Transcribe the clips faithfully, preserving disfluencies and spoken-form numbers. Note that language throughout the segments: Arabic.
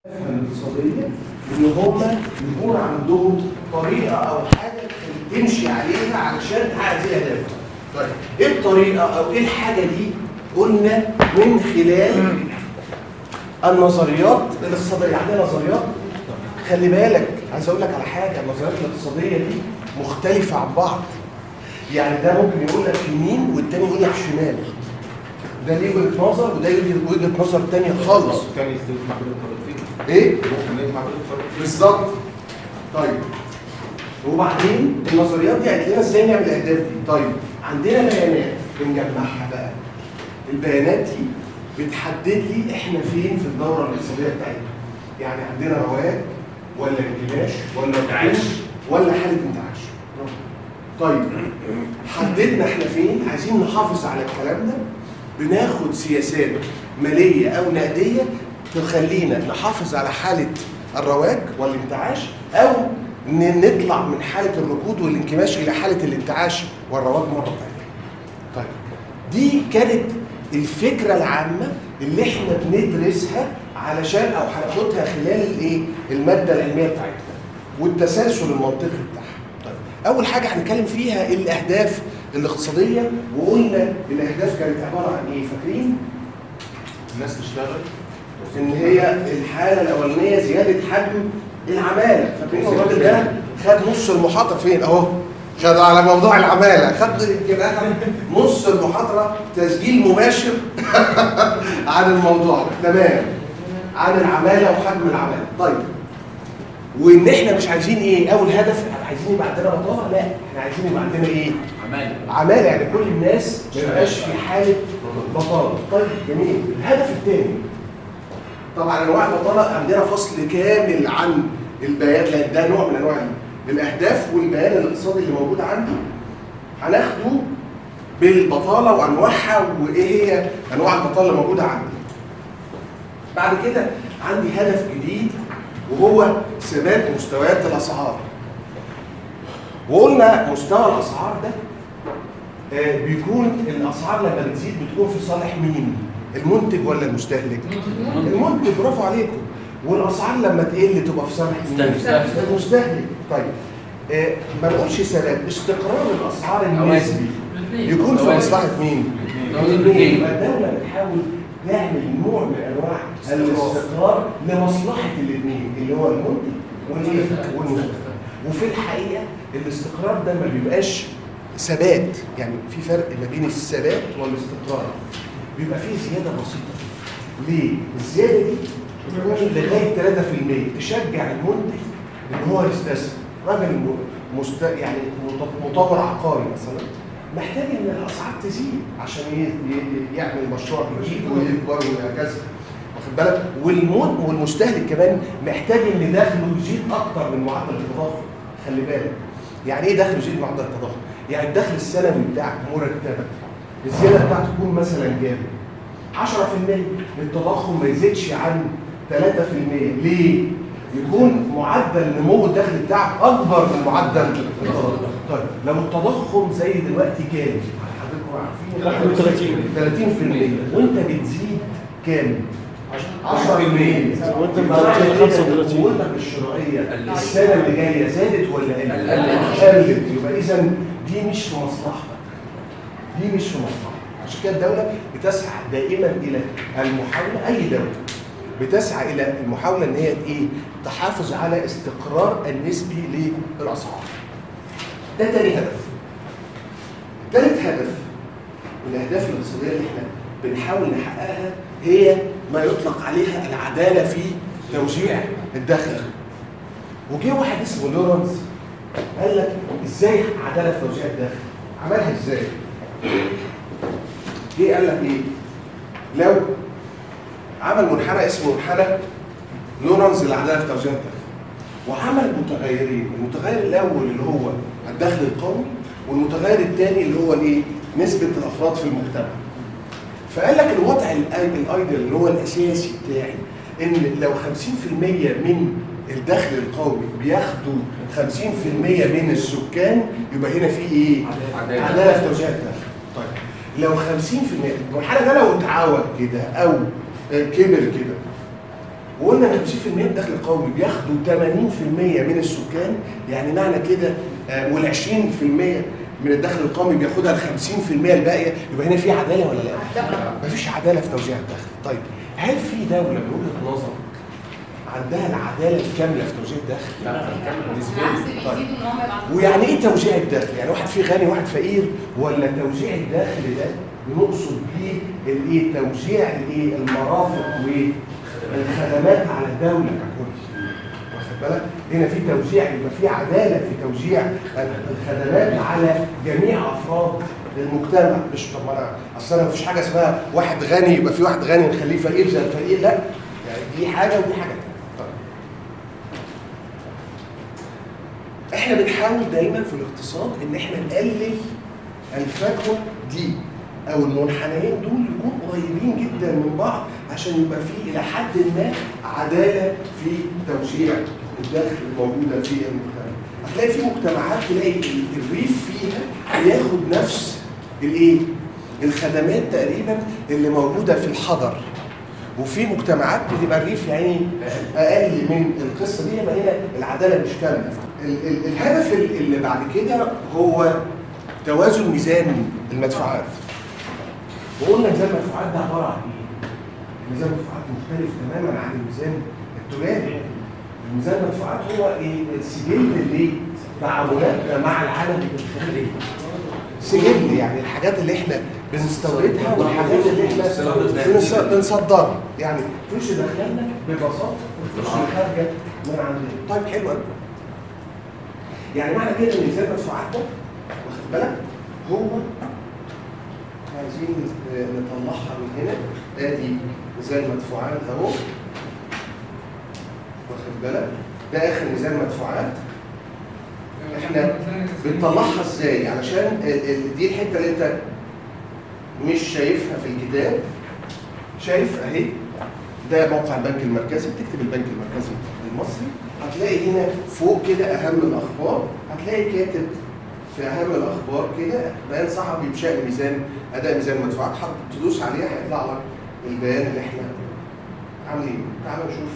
الاقتصاديه ان هم يكون عندهم طريقه او حاجه تمشي عليها علشان تحقق هذه الاهداف. طيب ايه الطريقه او ايه الحاجه دي؟ قلنا من خلال النظريات الاقتصاديه. عندنا نظريات، خلي بالك عايز اقول لك على حاجه، النظريات الاقتصاديه دي مختلفه عن بعض. يعني ده ممكن يقول لك يمين والتاني يقول لك شمال. ده ليه وجهه نظر وده ليه وجهه نظر ثانيه خالص. كان يستخدم معقول الطريقتين. ايه؟ ممكن نجمع معقول الطريقتين. بالظبط. طيب وبعدين النظريات دي قالت لنا ازاي نعمل الاهداف دي. طيب عندنا بيانات بنجمعها بقى. البيانات دي بتحدد لي احنا فين في الدوره الاقتصاديه بتاعتنا. يعني عندنا رواج ولا انكماش ولا انتعاش ولا حاله انتعاش. طيب حددنا احنا فين، عايزين نحافظ على الكلام ده، بناخد سياسات ماليه او نقديه تخلينا نحافظ على حاله الرواج والانتعاش او نطلع من حاله الركود والانكماش الى حاله الانتعاش والرواج مره ثانيه. طيب دي كانت الفكره العامه اللي احنا بندرسها علشان او هناخدها خلال الايه؟ الماده العلميه بتاعتنا والتسلسل المنطقي بتاعها. طيب اول حاجه هنتكلم فيها الاهداف الاقتصاديه، وقلنا الاهداف كانت عباره عن ايه؟ فاكرين؟ الناس تشتغل ان هي الحاله الاولانيه زياده حجم العماله. فاكرين الراجل ده خد نص المحاضره فين اهو؟ خد على موضوع العماله، خد يمكن اخد نص المحاضره تسجيل مباشر عن الموضوع ده. تمام، عن العماله وحجم العماله. طيب وان احنا مش عايزين ايه؟ اول هدف عايزين يبقى عندنا بطاله؟ لا، احنا عايزين يبقى عندنا ايه؟ عماله. عماله، يعني كل الناس ما يبقاش في حاله بطاله. طيب جميل. الهدف الثاني طبعا انواع البطاله عندنا فصل كامل عن البيان، لان ده نوع من انواع الاهداف والبيان الاقتصادي اللي موجود عندي. هناخده بالبطاله وانواعها وايه هي انواع البطاله اللي موجوده عندي. بعد كده عندي هدف جديد وهو ثبات مستويات الاسعار. وقلنا مستوى الاسعار ده آه بيكون الاسعار لما بتزيد بتكون في صالح مين؟ المنتج ولا المستهلك؟ المنتج، برافو عليكم. والاسعار لما تقل تبقى في صالح مين؟ المستهلك. طيب آه ما نقولش ثبات، استقرار الاسعار النسبي يكون في مصلحه مين؟ الاثنين. يبقى الدوله بتحاول تعمل نوع من انواع الاستقرار لمصلحه الاثنين اللي هو المنتج والمستهلك. وفي الحقيقه الاستقرار ده ما بيبقاش ثبات، يعني في فرق ما بين الثبات والاستقرار. بيبقى فيه زياده بسيطه. ليه؟ الزياده دي بتكون لغايه ثلاثة في المية تشجع المنتج ان هو يستثمر. راجل مست... يعني مطور عقاري مثلا محتاج ان الاسعار تزيد عشان ي... يعمل مشروع جديد ويكبر وهكذا، واخد بالك؟ والمن... والمستهلك كمان محتاج ان دخله يزيد اكتر من معدل التضخم. خلي بالك يعني ايه دخل يزيد معدل التضخم؟ يعني الدخل السنوي بتاعك مرتبك الزياده بتاعته تكون مثلا كام؟ عشرة في المية. التضخم ما يزيدش عن ثلاثة في المية. ليه؟ يكون معدل نمو الدخل بتاعك اكبر من معدل التضخم. طيب لو التضخم زي دلوقتي كام؟ حضراتكم عارفين ثلاثين في المية وانت بتزيد كام؟ عشرة في المية. وانت بتزيد خمسة وثلاثين. قوتك الشرائيه السنه اللي جايه زادت ولا قلت؟ قلت. يبقى اذا دي مش في مصلحتك. دي مش في مصلحتك. عشان كده الدوله بتسعى دائما الى المحاوله، اي دوله بتسعى الى المحاوله ان هي ايه؟ تحافظ على استقرار النسبي للاسعار. ده تاني هدف. ثالث هدف من الاهداف الاقتصاديه اللي احنا بنحاول نحققها هي ما يطلق عليها العداله في توزيع الدخل. وجه واحد اسمه لورنس قال لك ازاي عداله في توزيع الدخل؟ عملها ازاي؟ جه قال لك ايه؟ لو عمل منحنى اسمه منحنى لورنس للعداله في توزيع الدخل، وعمل متغيرين، المتغير الاول اللي هو الدخل القومي والمتغير الثاني اللي هو الايه؟ نسبه الافراد في المجتمع. فقال لك الوضع الايديال اللي هو الاساسي بتاعي ان لو خمسين في المية من الدخل القومي بياخدوا خمسين في المية من السكان، يبقى هنا في ايه؟ عداله في توزيع الدخل. طيب لو خمسين في المية المنحنى ده لو اتعوج كده او كبر كده وقلنا خمسين في المية من الدخل القومي بياخدوا ثمانين في المية من السكان، يعني معنى كده آه وال عشرين في المية من الدخل القومي بياخدها ال خمسين في المية الباقيه، يبقى هنا في عداله ولا لا؟ مفيش عداله في توزيع الدخل. طيب هل في دوله من وجهه نظرك عندها العداله الكامله في توزيع الدخل؟ لا نسبيا. طيب ويعني ايه توزيع الدخل؟ يعني واحد فيه غني وواحد فقير، ولا توزيع الدخل ده بنقصد بيه الايه؟ توزيع الايه؟ المرافق والخدمات على الدوله ككل. واخد بالك؟ هنا في توزيع، يبقى في عداله في توزيع الخدمات على جميع افراد المجتمع. مش طب ما انا اصل انا مفيش حاجه اسمها واحد غني يبقى في واحد غني نخليه فقير زي الفقير، لا. يعني دي حاجه ودي حاجه ثانيه. طيب احنا بنحاول دايما في الاقتصاد ان احنا نقلل الفجوه دي او المنحنيين دول يكونوا قريبين جدا من بعض عشان يبقى في الى حد ما عداله في توزيع الدخل الموجوده في المجتمع. هتلاقي في مجتمعات تلاقي الريف فيها بياخد نفس الايه؟ الخدمات تقريبا اللي موجوده في الحضر، وفي مجتمعات بتبقى الريف يعني اقل من القصه دي، يبقى هنا العداله مش كامله. ال- ال- الهدف اللي بعد كده هو توازن ميزان المدفوعات. وقلنا ميزان المدفوعات ده عباره عن ايه؟ ميزان المدفوعات مختلف تماما عن الميزان التجاري. ميزان المدفوعات هو ايه؟ السجل اللي تعاملاتنا مع العالم الخارجي. سجل يعني الحاجات اللي احنا بنستوردها والحاجات اللي احنا بنص- بنصدرها، يعني فلوس داخلنا ببساطه والفلوس اللي خارجه من عندنا. طيب حلو قوي. يعني معنى كده ان ميزان المدفوعات ده واخد بالك هو عايزين نطلعها من هنا. ادي ميزان مدفوعات اهو واخد بالك، ده اخر ميزان مدفوعات. احنا بنطلعها ازاي؟ علشان ال- ال- دي الحته اللي انت مش شايفها في الكتاب. شايف اهي ده موقع البنك المركزي، بتكتب البنك المركزي المصري هتلاقي هنا فوق كده اهم الاخبار، هتلاقي كاتب في اهم الاخبار كده بيان صحفي بشان ميزان اداء ميزان المدفوعات. حضرتك تدوس عليها هيطلع لك البيان اللي احنا عاملينه. تعالوا نشوف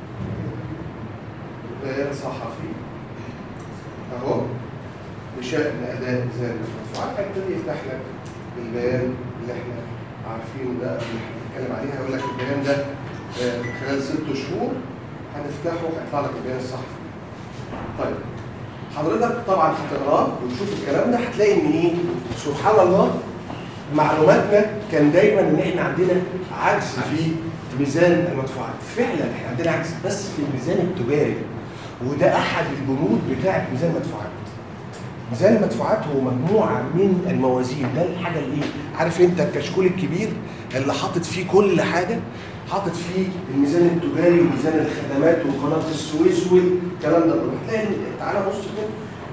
بيان صحفي اهو بشان اداء ميزان المدفوعات. هيبتدي يفتح لك البيان اللي احنا عارفينه ده اللي هنتكلم عليه. هيقول لك البيان ده خلال ست شهور هنفتحه هيطلع لك البيان الصحفي. طيب حضرتك طبعا هتقراه وتشوف الكلام ده هتلاقي ان ايه؟ سبحان الله معلوماتنا كان دايما ان احنا عندنا عجز في ميزان المدفوعات. فعلا احنا عندنا عجز بس في الميزان التجاري، وده احد البنود بتاعه ميزان المدفوعات. ميزان المدفوعات هو مجموعه من الموازين. ده الحاجه اللي ايه؟ عارف انت الكشكول الكبير اللي حاطط فيه كل حاجه، حاطط فيه الميزان التجاري وميزان الخدمات وقناه السويس والكلام ده كله. هتلاقي تعالى بص كده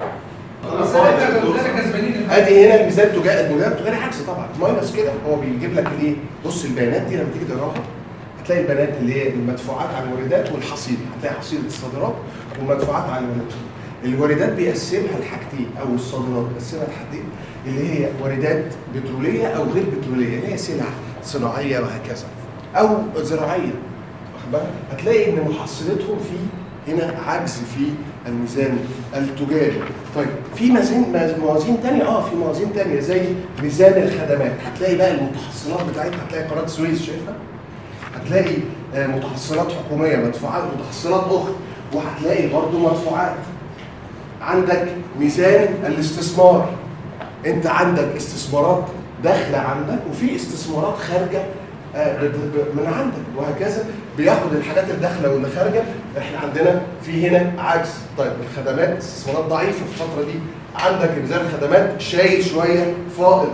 ادي هنا الميزان التجاري. الميزان التجاري عكس طبعا ماينس كده، هو بيجيب لك الايه؟ بص البيانات دي لما تيجي تقراها هتلاقي البيانات اللي هي المدفوعات على الواردات والحصيله. هتلاقي حصيله الصادرات والمدفوعات على الواردات. الواردات بيقسمها لحاجتين، او الصادرات بيقسمها لحاجتين اللي هي واردات بتروليه او غير بتروليه، اللي هي سلع صناعيه وهكذا، او زراعيه. واخد بالك؟ هتلاقي ان محصلتهم في هنا عجز في الميزان التجاري. طيب في ميزان موازين ثانيه، اه في موازين ثانيه زي ميزان الخدمات. هتلاقي بقى المتحصلات بتاعتها، هتلاقي قناه السويس شايفها؟ هتلاقي آه متحصلات حكوميه، مدفوعات، متحصلات اخرى، وهتلاقي برضه مدفوعات. عندك ميزان الاستثمار، انت عندك استثمارات داخله عندك وفي استثمارات خارجه من عندك، وهكذا بياخد الحاجات الداخله واللي خارجه. احنا عندنا في هنا عجز. طيب الخدمات استثمارات ضعيفه في الفتره دي، عندك ميزان الخدمات شايل شويه فائض.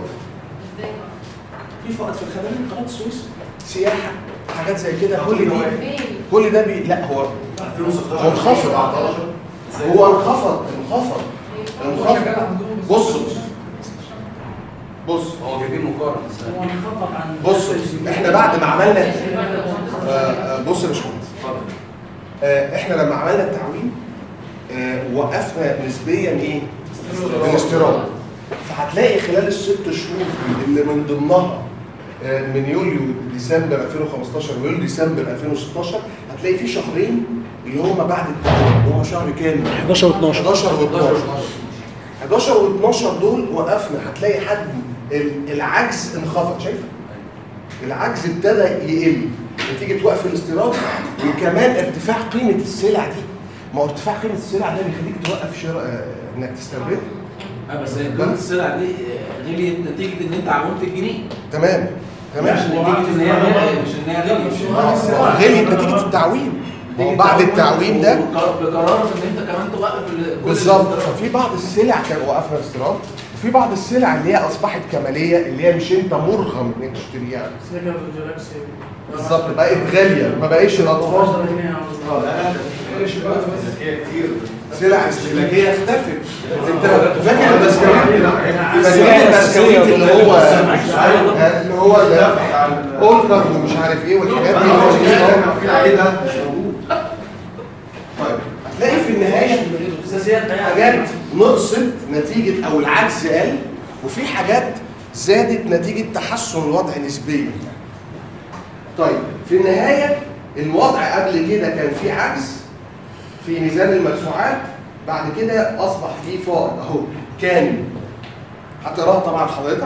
في فائض في الخدمات، قناه السويس، سياحه، حاجات زي كده. كل دي كل ده بي... لا هو منخفض. هو انخفض انخفض انخفض بص بص هو جايبين مقارنه. بص احنا بعد ما عملنا آه بص يا باشمهندس، احنا لما عملنا التعويم آه وقفنا نسبيا ايه؟ الاستيراد. فهتلاقي خلال الست شهور اللي من ضمنها آه من يوليو ديسمبر ألفين وخمستاشر ويوليو ديسمبر ألفين وستاشر هتلاقي في شهرين اللي هم بعد التعويم، اللي هم شهر كام؟ حداشر واتناشر. حداشر واتناشر. حداشر واتناشر دول وقفنا، هتلاقي حجم العجز انخفض. شايف؟ العجز ابتدى يقل نتيجه وقف الاستيراد، وكمان ارتفاع قيمه السلع دي. ما هو ارتفاع قيمه السلع ده بيخليك توقف شراء انك تستوردها. اه بس قيمه السلع دي غليت نتيجه ان انت عومت الجنيه. تمام تمام. مش نتيجه ان هي غليت، مش ان هي غليت. غليت نتيجه التعويم. بعد التعويم ده بقرار ان انت كمان توقف بالظبط. ففي بعض السلع كان وقفنا الاستيراد، وفي بعض السلع اللي هي اصبحت كماليه، اللي هي مش انت مرغم انك تشتريها. بالظبط، بقت غاليه، ما بقاش الاطفال. اه لا كتير سلع استهلاكيه اختفت. انت فاكر البسكويت؟ فاكر البسكويت اللي هو اللي هو اولكر ومش عارف ايه والحاجات دي اللي في عيدها مش موجود. طيب هتلاقي في النهايه حاجات نقصت نتيجه او العجز قل، وفي حاجات زادت نتيجه تحسن الوضع نسبيا. طيب في النهايه الوضع قبل كده كان في عجز في ميزان المدفوعات، بعد كده اصبح في فائض اهو. كان هتقراها طبعا حضرتك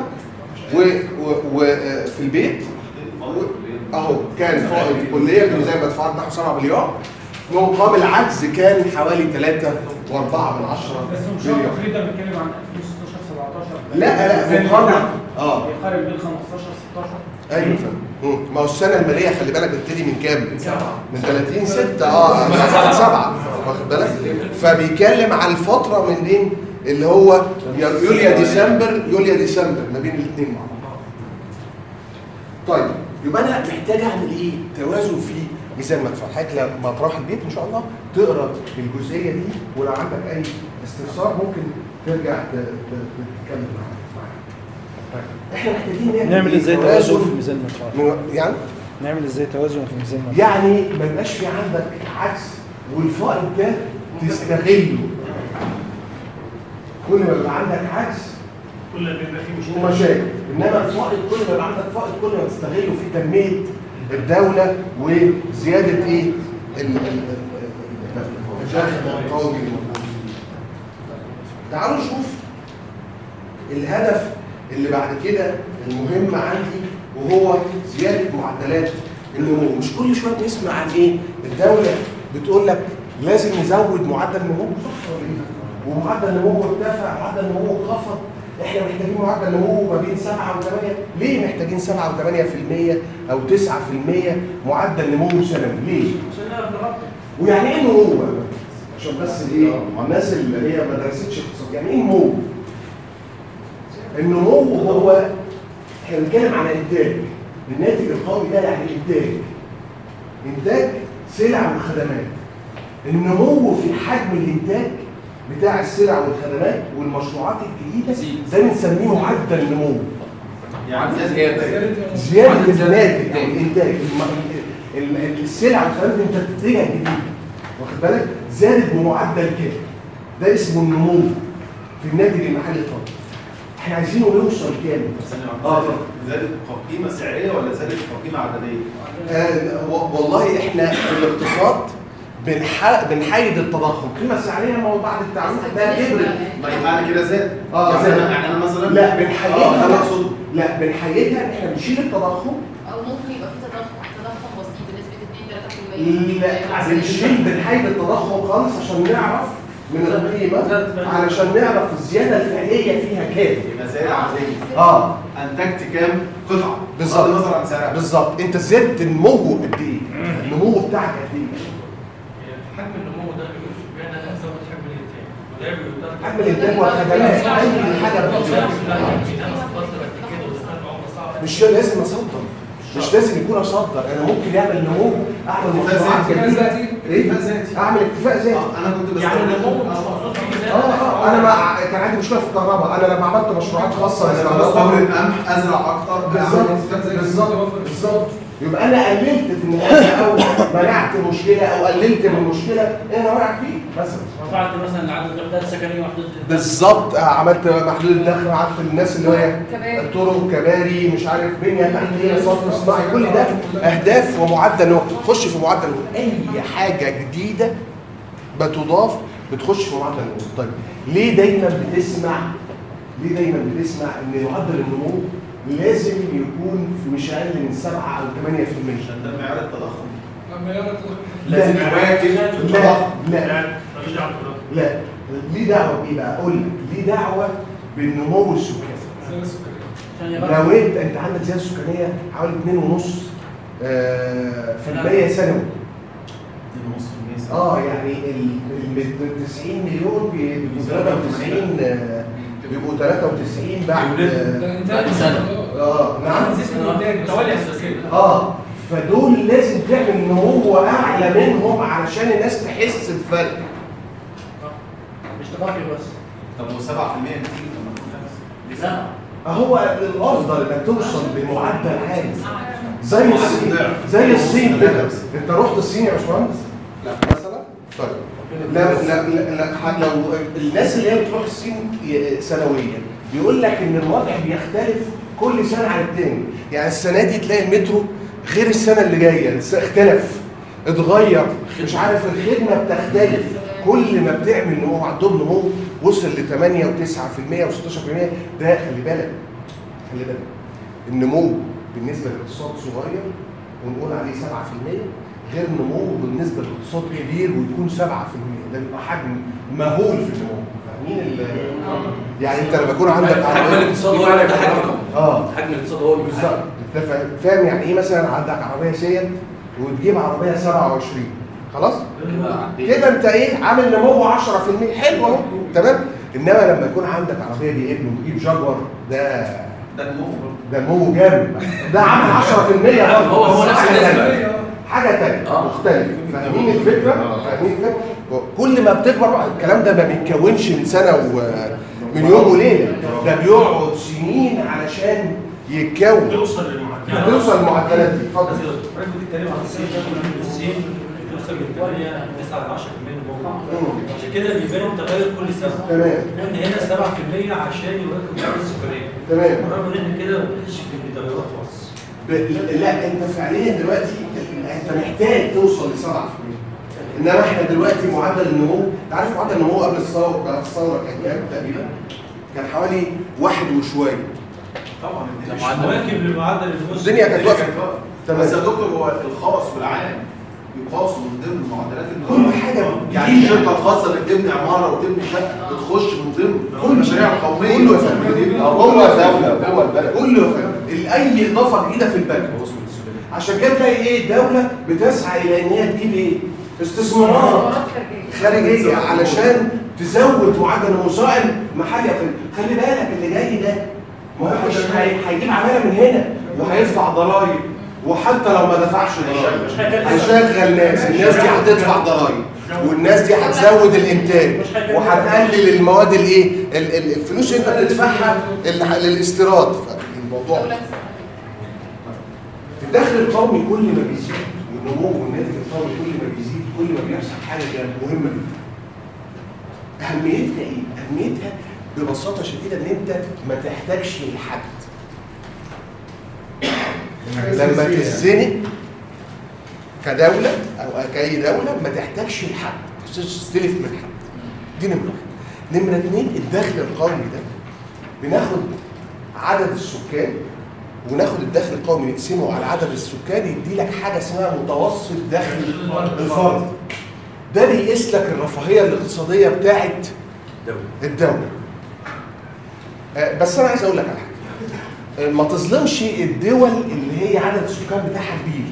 وفي البيت اهو. كان فائض الكليه بميزان المدفوعات نحو سبعة مليار، مقابل العجز كان حوالي ثلاثة وأربعة من عشرة بس مش هو التقرير ده بيتكلم عن ألفين وستاشر سبعتاشر. لا لا مقارنه اه بيقارن بين خمستاشر ستاشر. ايوه فاهم. ما هو السنه الماليه خلي بالك بتبتدي من كام؟ من سبعة. من ثلاثين ستة اه من سبعة واخد بالك؟ فبيتكلم عن الفتره من ايه؟ اللي هو يوليو ديسمبر يوليو ديسمبر ما بين الاثنين مع بعض. طيب يبقى انا محتاج اعمل ايه؟ توازن في ميزان المدفوع. حضرتك لما تروح البيت ان شاء الله تقرا الجزئيه دي، ولو عندك اي استفسار ممكن ترجع تتكلم معانا. احنا محتاجين نعمل ازاي توازن في ميزان المدفوعات؟ يعني نعمل ازاي توازن في ميزان المدفوعات؟ يعني ما يبقاش في عندك عجز والفائض ده تستغله. كل ما يبقى عندك عجز كل ما يبقى فيه مشاكل، مشاكل. انما الفائض كل ما يبقى عندك فائض كل ما تستغله في تنميه الدوله وزياده ايه؟ الدخل القومي. تعالوا نشوف الهدف اللي بعد كده المهم عندي، وهو زياده معدلات النمو. مش كل شويه بنسمع عن ايه؟ الدوله بتقول لك لازم نزود معدل النمو، ومعدل النمو ارتفع، معدل النمو انخفض. احنا محتاجين معدل نمو ما بين سبعة وثمانية. ليه محتاجين سبعة وثمانية في المية او تسعة في المية معدل نمو سنوي؟ ليه؟ عشان نعرف نغطي. ويعني ايه نمو؟ عشان بس ايه؟ الناس اللي هي ما درستش اقتصاد، يعني ايه نمو؟ النمو هو احنا بنتكلم عن انتاج. الناتج القومي ده يعني انتاج. انتاج سلع وخدمات. النمو في حجم الانتاج بتاع السلع والخدمات والمشروعات الجديده ده بنسميه معدل نمو. يعني زياده زياده الناتج او الانتاج. السلع والخدمات انت بتنتجها جديد، واخد بالك؟ زادت بمعدل كده. ده اسمه النمو في الناتج المحلي القومي. احنا عايزينه يوصل كام؟ اه زادت قيمه سعريه ولا زادت قيمه عدديه؟ آه والله احنا في الاقتصاد بنح... بنحيد التضخم. قيمه سعريه ما هو بعد التعويض ده كبر. ما يبقى كده زاد. اه يعني زاد. انا يعني انا مثلا لا بنحيدها. انا اقصد لا بنحيدها، احنا بنشيل التضخم. او ممكن يبقى في تضخم تضخم بسيط بنسبه اتنين تلاتة في المية. لا بنشيل بنحيد التضخم خالص عشان نعرف من القيمه، علشان نعرف الزياده الفعليه فيها كام. يبقى زياده عدديه. اه انتجت كام قطعه؟ بالظبط. بغض النظر عن سعرها. بالظبط. انت زدت النمو قد ايه؟ النمو بتاعك قد ايه؟ حجم النمو ده بيقصد بيه ان انا ازود حجم الانتاج، وده بيقدر حجم الانتاج والخدمات. اي حاجه مش لازم اصدر، مش لازم يكون اصدر. انا ممكن اعمل نمو، اعمل مشروعات جديده. ايه؟ اعمل اكتفاء ذاتي. انا كنت بس يعني النمو مش مقصود فيه اه اه انا ما كان عندي مشكله في الكهرباء. انا لما عملت مشروعات خاصه انا بستورد قمح ازرع اكتر. بالظبط بالظبط بالظبط يبقى انا قللت في النهايه او منعت مشكله او قللت من مشكله انا واقع فيه مثلا. رفعت مثلا عدد الوحدات السكنيه وحدود بالظبط محدود الدخل، عارف الناس اللي هي طرق كباري مش عارف بنيه تحتيه صرف صناعي، كل ده اهداف ومعدل نمو. تخش في معدل نمو، اي حاجه جديده بتضاف بتخش في معدل النمو. طيب ليه دايما بتسمع ليه دايما بتسمع ان معدل النمو لازم يكون في مش اقل من سبعة او ثمانية في المية عشان ده معيار التضخم. معيار التضخم لازم يواكب التضخم. لا لا لا ليه دعوه بايه بقى؟ اقول لك ليه دعوه بالنمو السكاني. لو انت انت عندك زياده سكانيه حوالي اتنين ونص في المية سنوي. اه يعني ال تسعين مليون بيبقوا ثلاثة وتسعين بيبقوا ثلاثة وتسعين بعد بعد سنه. اه نعم. توالي اساسيه. اه فدول لازم تعمل نمو اعلى منهم علشان الناس تحس بفرق. مش تضخم بس. طب وسبعة في المية كتير لما تكون خمسة. لا هو الافضل انك توصل بمعدل عالي زي الصين. زي الصين كده. انت رحت الصين يا باشمهندس؟ لا مثلا؟ طيب لا لا لا لو الناس اللي هي بتروح الصين سنويا بيقول لك ان الوضع بيختلف كل سنه عن التاني، يعني السنه دي تلاقي المترو غير السنه اللي جايه، اختلف اتغير مش عارف الخدمه بتختلف، كل ما بتعمل نمو عندهم نمو وصل ل ثمانية وتسعة في المية وستاشر في المية. ده خلي بالك خلي بالك النمو بالنسبه للاقتصاد صغير ونقول عليه سبعة في المية غير نمو بالنسبه للاقتصاد كبير ويكون سبعة في المية، ده بيبقى حجم مهول في النمو. فاهمين يعني انت لما يكون عندك حجم الاقتصاد هو ده حجم اه حجم الاقتصاد هو بالظبط. انت فاهم يعني ايه مثلا عندك عربيه سيت وتجيب عربيه سبعة وعشرين خلاص كده انت ايه عامل نمو عشرة في المية حلو اهو تمام. انما لما يكون عندك عربيه بي ام وتجيب جاكور ده ده نمو ده نمو جامد، ده عامل عشرة في المية برضه هو هو نفس النسبه حاجه ثانيه مختلفه. فاهمين الفكره؟ فاهمين الفكره؟ كل ما بتكبر بقى الكلام ده ما بيتكونش من سنه ومن يوم وليله، ده بيقعد سنين علشان يتكون توصل للمعدلات توصل للمعدلات دي. اتفضل. حضرتك بتتكلم عن الصين. الصين بتوصل من ثمانية تسعة ل عشرة في المية عشان كده بيبان تغير كل سنه. تمام. احنا هنا سبعة في المية عشان يواكبوا معدل السكريه. تمام. رغم ان احنا كده ما بنحسش بتغيرات خالص. لا انت فعليا دلوقتي انت محتاج توصل ل سبعة في المية. انما احنا دلوقتي معدل النمو، انت عارف معدل النمو قبل الثوره بعد الثوره كان كام تقريبا؟ كان حوالي واحد وشويه. طبعا مش مواكب لمعدل الفلوس. الدنيا كانت واقفه. تمام. بس يا دكتور هو الخاص والعام يقاسوا من ضمن المعدلات اللي كل حاجه يعني الشركه الخاصه اللي بتبني عماره وتبني شقه بتخش من ضمن كل المشاريع القوميه. كله يا فندم جوه الدوله جوه البلد كله يا فندم. اي اضافه جديده في البلد عشان كده تلاقي ايه الدوله بتسعى الى ان هي تجيب ايه؟ استثمارات خارجيه علشان تزود معدل النمو سواء محلي او خلي بالك اللي جاي ده ما هو مش هيجيب عماله من هنا وهيدفع ضرائب، وحتى لو ما دفعش ضرائب هيشغل ناس، الناس دي هتدفع ضرائب والناس دي هتزود الانتاج وهتقلل المواد الايه الفلوس اللي انت بتدفعها للاستيراد. فالموضوع الدخل القومي كل ما بيزيد والنمو والناتج القومي كل ما بيزيد كل ما بيحصل حاجه مهمه جدا. اهميتها ايه؟ اهميتها ببساطه شديده ان انت ما تحتاجش لحد. لما تتزنق كدوله او كاي دوله ما تحتاجش لحد، ما تحتاجش تستلف من حد. دي نمره واحد. نمره اثنين الدخل القومي ده بناخد عدد السكان وناخد الدخل القومي نقسمه على عدد السكان يدي لك حاجه اسمها متوسط دخل الفرد. ده بيقيس لك الرفاهيه الاقتصاديه بتاعت الدوله. بس انا عايز اقول لك على حاجه، ما تظلمش الدول اللي هي عدد السكان بتاعها كبير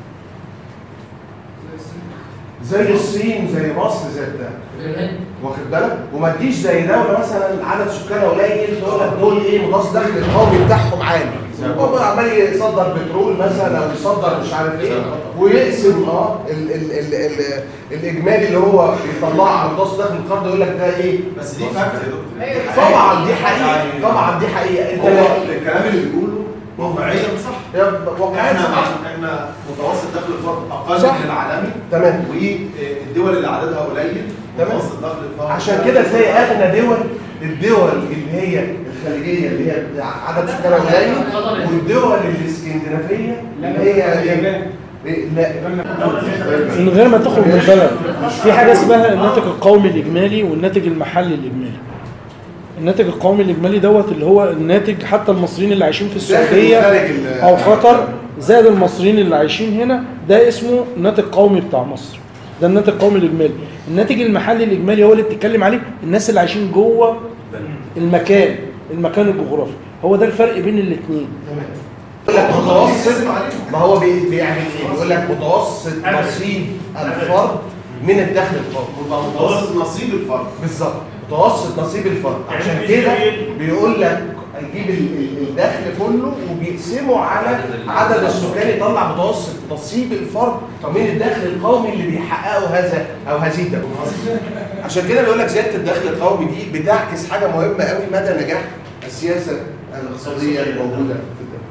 زي الصين زي مصر زي بتاع واخد بالك، وما تجيش زي دوله مثلا عدد سكانها قليل تقول لك دول ايه متوسط الدخل القومي بتاعهم عالي، هو عمال يصدر بترول مثلا او يصدر مش عارف ايه ويقسم اه ال ال ال ال الاجمالي اللي هو بيطلعه على متوسط دخل القرض يقول لك ده ايه. بس دي فاكت يا دكتور. طبعا دي حقيقه طبعا دي حقيقه. انت هو الكلام اللي بيقوله واقعيا صح. واقعيا احنا صح. احنا متوسط دخل الفرد اقل صح. من العالمي تمام. والدول اللي عددها قليل تمام. متوسط دخل الفرد عشان كده تلاقي اغنى دول الدول اللي هي الخليجيه اللي هي عدد سكانها قليل، والدول الاسكندنافيه اللي هي اليابان. لا من غير ما تخرج من البلد. في حاجه اسمها الناتج القومي الاجمالي والناتج المحلي الاجمالي. الناتج القومي الاجمالي دوت اللي هو الناتج حتى المصريين اللي عايشين في السعوديه او قطر زائد المصريين اللي عايشين هنا، ده اسمه الناتج القومي بتاع مصر. ده الناتج القومي الاجمالي. الناتج المحلي الاجمالي هو اللي بتتكلم عليه الناس اللي عايشين جوه المكان المكان الجغرافي. هو ده الفرق بين الاثنين. يقول لك متوسط، ما هو بي- بيعمل ايه؟ يقول لك متوسط نصيب الفرد من الدخل القومي. متوسط نصيب الفرد بالظبط، متوسط نصيب الفرد. عشان كده بيقول لك يجيب ال- ال- الدخل كله وبيقسمه على عدد السكان يطلع متوسط نصيب الفرد من الدخل القومي اللي بيحققه هذا او هذه الدوله. عشان كده بيقول لك زياده الدخل القومي دي بتعكس حاجه مهمه قوي، مدى نجاح السياسه الاقتصاديه اللي موجوده في الدوله.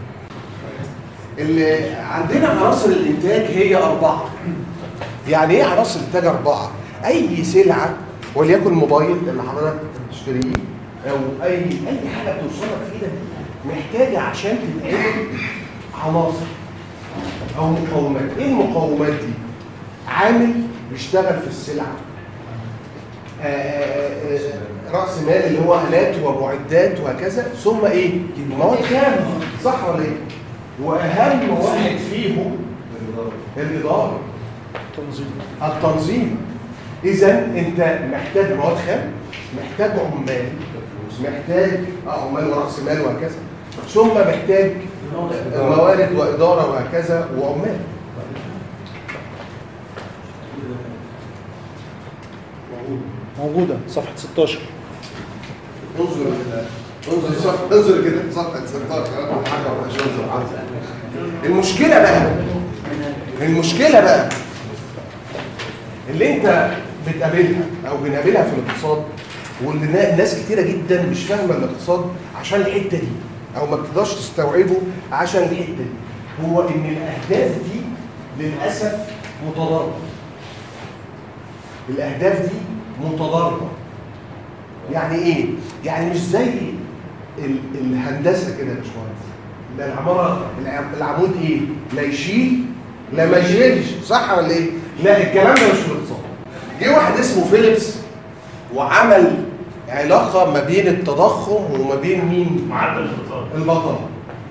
اللي عندنا عناصر الانتاج هي اربعه. يعني ايه عناصر الانتاج اربعه؟ اي سلعه وليكن موبايل اللي حضرتك بتشتريه او اي اي حاجه بتوصلك في ايدك محتاجه عشان تتعمل عناصر او مقومات. ايه المقومات دي؟ عامل بيشتغل في السلعه، آآ آآ راس مال اللي هو الات ومعدات وهكذا، ثم ايه؟ مواد خام. صح ولا ايه؟ واهم واحد فيهم الاداره، تنظيم التنظيم. اذا انت محتاج مواد خام، محتاج عمال، محتاج اه عمال وراس مال وهكذا، ثم محتاج موارد واداره وهكذا وعمال. موجوده صفحه ستاشر. انظر انظر صف- انظر كده صفحه ستاشر. المشكله بقى المشكله بقى اللي انت بتقابلها او بنقابلها في الاقتصاد، واللي نا- ناس كتيره جدا مش فاهمه الاقتصاد عشان الحته دي، او ما بتقدرش تستوعبه عشان الحته دي، هو ان الاهداف دي للاسف متضاربه. الاهداف دي متضاربه. يعني ايه؟ يعني مش زي ال- الهندسه كده يا باشمهندس. لا العماره الع- العمود ايه؟ لا يشيل لا ما يشيلش، صح ولا ايه؟ لا الكلام ده مش في الاقتصاد. جه واحد اسمه فيليبس وعمل علاقه ما بين التضخم وما بين مين؟ معدل الاقتصاد. البطاله.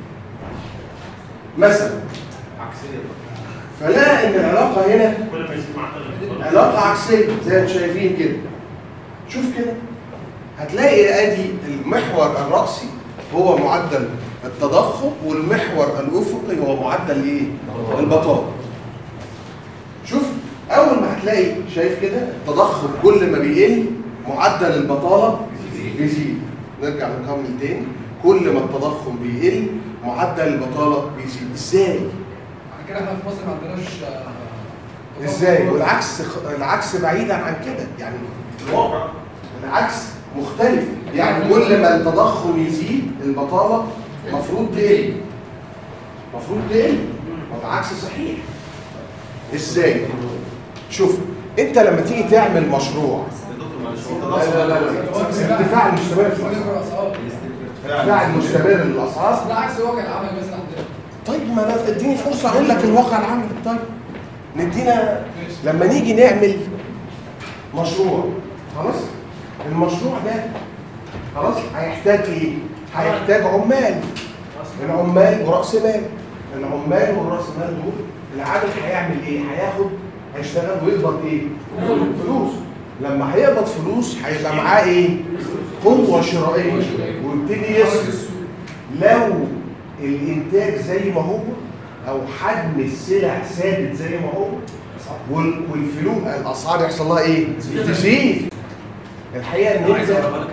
مثلا عكسيه. فلقى ان العلاقه هنا كل ما يزيد معدل الاقتصاد علاقه عكسيه زي ما انتم شايفين كده. شوف كده هتلاقي ادي المحور الرأسي هو معدل التضخم، والمحور الافقي هو معدل ايه؟ البطاله. شوف اول ما هتلاقي شايف كده التضخم كل ما بيقل معدل البطاله بيزيد. نرجع نكمل تاني، كل ما التضخم بيقل معدل البطاله بيزيد. ازاي؟ كده احنا في مصر ما عندناش آه، ازاي؟ والعكس العكس بعيدا عن كده، يعني الواقع العكس مختلف. يعني كل ما التضخم يزيد البطاله المفروض تقل. المفروض تقل، والعكس صحيح. ازاي؟ شوف انت لما تيجي تعمل مشروع، لا لا لا لا ارتفاع المستمر في الاسعار، ارتفاع المستمر للاسعار. ده عكس واقع العمل مثلا عندنا. طيب ما انا اديني فرصه اقول لك الواقع العملي. طيب ندينا لما نيجي نعمل مشروع، خلاص المشروع ده خلاص هيحتاج ايه؟ هيحتاج عمال. العمال وراس مال. العمال وراس مال دول العامل هيعمل ايه؟ هياخد هيشتغل ويقبض ايه؟ فلوس. لما هيقبض فلوس هيبقى معاه ايه؟ قوه شرائيه ويبتدي يصرف. لو الانتاج زي ما هو او حجم السلع ثابت زي ما هو، وال- والفلوس الاسعار يحصل لها ايه؟ تزيد. الحقيقه ان انت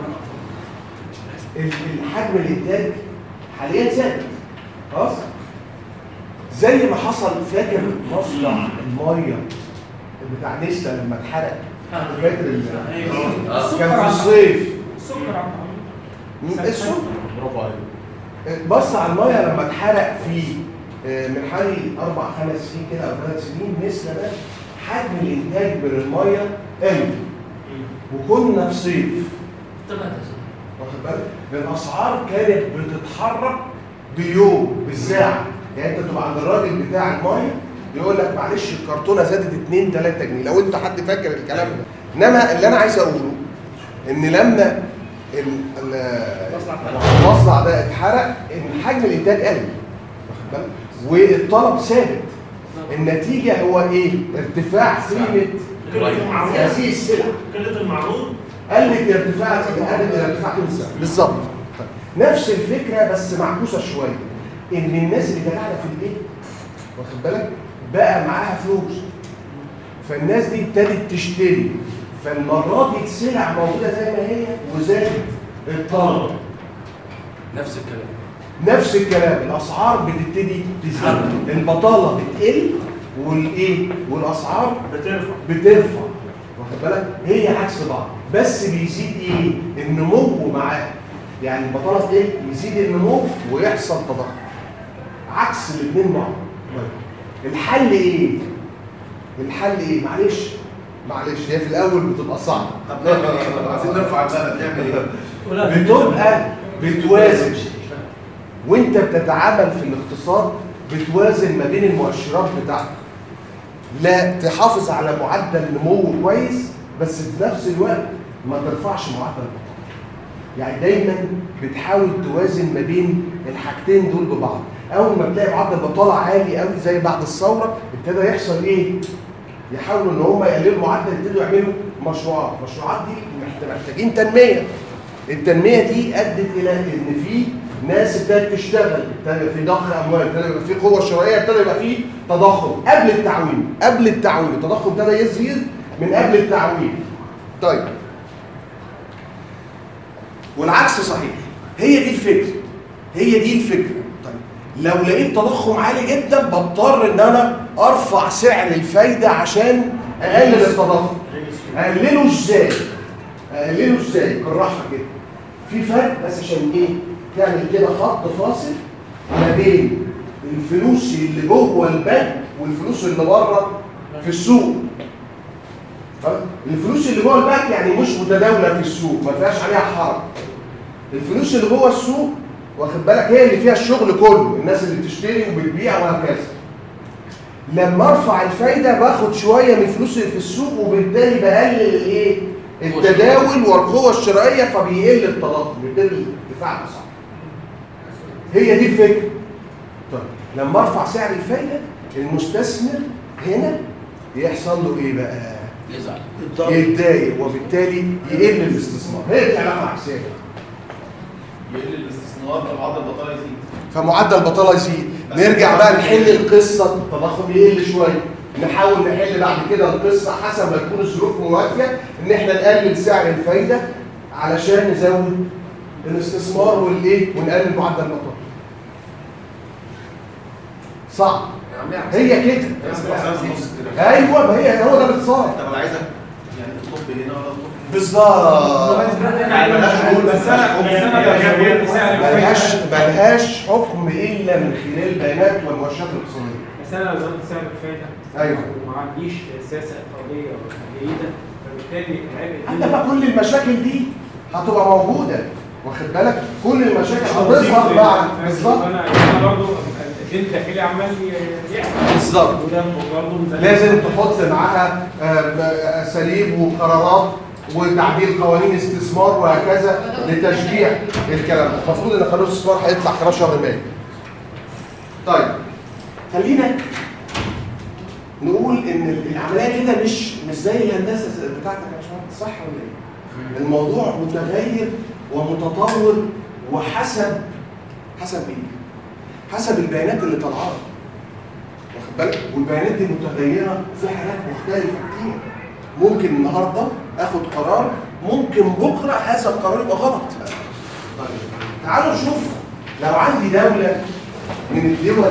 الحجم الانتاج حاليا ثابت خلاص، زي ما حصل. فاكر مصنع الميه بتاع نسلا لما اتحرق؟ فاكر ال- كان في الصيف السكر عم السكر برافو عليك. بص على الميه لما اتحرق في من حوالي اربع خمس سنين كده او ثلاث سنين مثل ده حجم الانتاج من الميه قل وكنا في صيف واخد بالك؟ الاسعار كانت بتتحرك باليوم بالساعه، يعني انت تبقى عند الراجل بتاع الميه يقول لك معلش الكرتونه زادت اتنين تلاتة جنيه لو انت حد فاكر الكلام ده. انما اللي انا عايز اقوله ان لما المصنع ده اتحرق ان حجم الانتاج قل واخد بالك؟ والطلب ثابت. النتيجه هو ايه؟ ارتفاع قيمه هذه السلع. قله المعروض قلت ارتفاع قلت ارتفاع قيمه السلع بالظبط. نفس الفكره بس معكوسه شويه، ان الناس اللي كانت قاعده في البيت واخد بالك بقى معاها فلوس، فالناس دي ابتدت تشتري، فالمره دي السلع موجوده زي ما هي وزادت الطلب. نفس الكلام نفس الكلام، الاسعار بتبتدي تزيد، البطاله بتقل والايه والاسعار بترفع بترفع واخد بالك؟ هي عكس بعض، بس بيزيد ايه؟ النمو معاه. يعني البطاله تقل يزيد النمو ويحصل تضخم. عكس الاثنين بعض. الحل ايه؟ الحل ايه؟ معلش معلش هي في الاول بتبقى صعبه. طب نعمل ايه؟ عايزين نرفع البلد نعمل ايه؟ بتبقى بتوازن وانت بتتعامل في الاقتصاد، بتوازن ما بين المؤشرات بتاعتك. لا تحافظ على معدل نمو كويس بس في نفس الوقت ما ترفعش معدل البطاله. يعني دايما بتحاول توازن ما بين الحاجتين دول ببعض. اول ما تلاقي معدل البطاله عالي قوي زي بعد الثوره ابتدى يحصل ايه؟ يحاولوا ان هم يقللوا معدل، يبتدوا يعملوا مشروعات، المشروعات دي محتاجين تنميه. التنميه دي ادت الى ان في ناس ابتدت تشتغل، ابتدى في ضخ اموال، ابتدى يبقى في قوه شرائيه، ابتدى يبقى في تضخم قبل التعويم، قبل التعويم التضخم ابتدى يزيد من قبل التعويم. طيب والعكس صحيح، هي دي الفكره هي دي الفكره. طيب لو لقيت تضخم عالي جدا بضطر ان انا ارفع سعر الفايده عشان اقلل التضخم. اقلله ازاي؟ اقلله ازاي؟ بالراحه كده. في فرق بس عشان ايه؟ تعمل كده خط فاصل ما بين الفلوس اللي جوه البنك والفلوس اللي بره في السوق. الفلوس اللي جوه البنك يعني مش متداوله في السوق، ما فيهاش عليها حرج. الفلوس اللي جوه السوق واخد بالك هي اللي فيها الشغل كله، الناس اللي بتشتري وبتبيع وهكذا. لما ارفع الفايده باخد شويه من الفلوس اللي في السوق وبالتالي بقلل الايه؟ التداول والقوه الشرائيه، فبيقل التضخم، بيقل ارتفاع الاسعار. هي دي الفكره. طيب لما ارفع سعر الفايده المستثمر هنا يحصل له ايه بقى؟ يزعل يتضايق وبالتالي يقل الاستثمار. هي دي علاقه عكسيه. يقل الاستثمار فمعدل البطاله يزيد. فمعدل البطاله يزيد. نرجع بقى نحل القصه، التضخم يقل شويه. نحاول نحل بعد كده القصه حسب ما تكون الظروف مواتيه ان احنا نقلل سعر الفايده علشان نزود الاستثمار والايه؟ ونقلل معدل البطاله. صعب. هي كده. ايوه ما هي هو ده الاقتصاد. طب انا عايزك يعني تطب هنا ولا تطب بالظبط. يعني مالهاش رول بس انا بس انا ملهاش ملهاش حكم الا من خلال البيانات والمؤشرات الاقتصاديه. بس انا لو زودت سعر الفايده ايوه وما عنديش سياسه اقتصاديه جيده فبالتالي العبء عندك بقى كل المشاكل دي هتبقى موجوده واخد بالك؟ كل المشاكل هتظهر مع بالظبط. انا برضه الدين الداخلي عمال يعمل بالظبط. وده برضه لازم تحط معاها اساليب وقرارات وتعديل قوانين استثمار وهكذا لتشجيع الكلام ده. المفروض ان قانون الاستثمار هيطلع كمان شهر مايو. طيب خلينا نقول ان العمليه كده مش مش زي الهندسه بتاعتك يا باشمهندس، صح ولا ايه؟ الموضوع متغير ومتطور وحسب حسب ايه؟ حسب البيانات اللي طالعه واخد بالك؟ والبيانات دي متغيره في حاجات مختلفه كتير. ممكن النهارده اخد قرار، ممكن بكره هذا القرار يبقى غلط. طيب تعالوا نشوف لو عندي دوله من الدول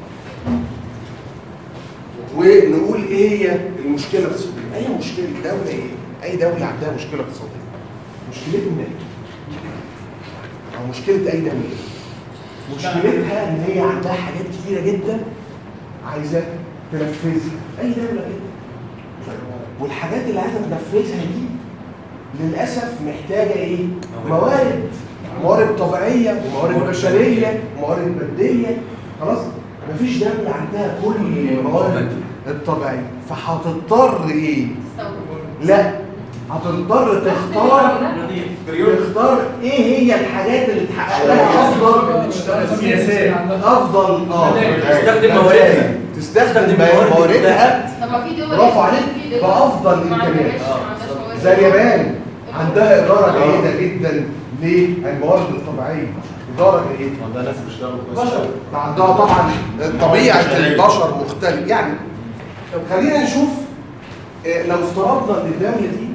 ونقول ايه هي المشكله الاقتصاديه؟ اي مشكله دوله ايه؟ اي دوله عندها مشكله اقتصاديه. مشكلتنا ايه؟ او مشكله اي دوله ايه؟ مشكلتها ان هي عندها حاجات كتيره جدا عايزه تنفذها، اي دوله كده. والحاجات اللي عايزه تنفذها دي للاسف محتاجه ايه؟ موارد، موارد طبيعيه وموارد بشريه وموارد ماديه. خلاص؟ مفيش دوله عندها كل الموارد الطبيعيه، فهتضطر ايه؟ لا، هتضطر تختار تختار ايه هي الحاجات اللي تحقق لها افضل سياسات، افضل اه تستخدم مواردها تستخدم مواردها. طب ما في دول برافو عليك، بافضل الامكانيات. زي اليابان عندها اداره جيده جدا للموارد الطبيعيه، اداره جيده. عندها ناس بيشتغلوا كويس. بشر عندها طبعا طبيعه البشر مختلف. يعني خلينا نشوف لو افترضنا ان الدوله دي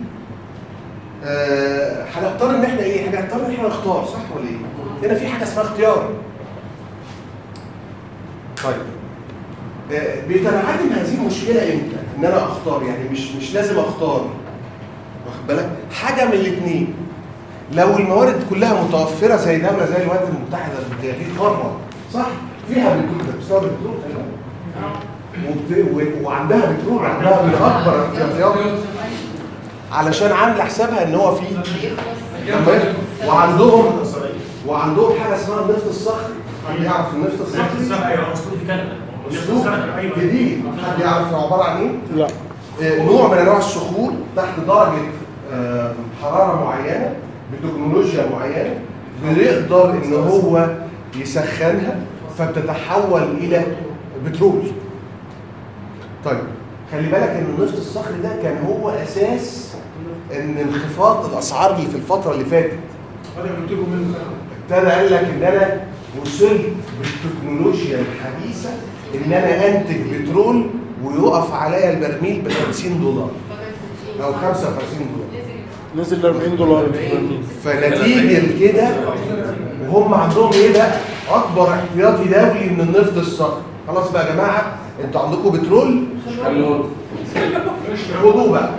آه هنختار ان احنا ايه؟ هنختار ان احنا نختار، صح ولا ايه؟ هنا في حاجه اسمها اختيار. طيب آه بيتنعدم هذه المشكله امتى؟ ان انا اختار، يعني مش مش لازم اختار. واخد بالك؟ حاجه من الاثنين. لو الموارد كلها متوفره زي دوله زي الولايات المتحده الامريكيه دي قاره، صح؟ فيها بترول، بتستورد بترول وبت... وعندها بترول، عندها من اكبر احتياطيات علشان عامله حسابها ان هو في وعندهم وعندهم حاجه اسمها النفط الصخري. حد يعرف النفط الصخري؟ ايوه اسطوري في كندا. اسلوب جديد. حد يعرف هو عباره عن ايه؟ لا. آه نوع من انواع الصخور تحت درجه آه حراره معينه بتكنولوجيا معينه بيقدر ان هو يسخنها فبتتحول الى بترول. طيب خلي بالك ان النفط الصخري ده كان هو اساس ان انخفاض الاسعار اللي في الفتره اللي فاتت. ابتدى قال لك ان انا وصلت بالتكنولوجيا الحديثه ان انا انتج بترول ويقف عليا البرميل ب خمسين دولار او خمسة وخمسين دولار، نزل ل أربعين دولار البرميل. فنتيجه كده وهم عندهم ايه بقى؟ اكبر احتياطي دولي من النفط الصخري. خلاص بقى يا جماعه انتوا عندكم بترول، خدوه بقى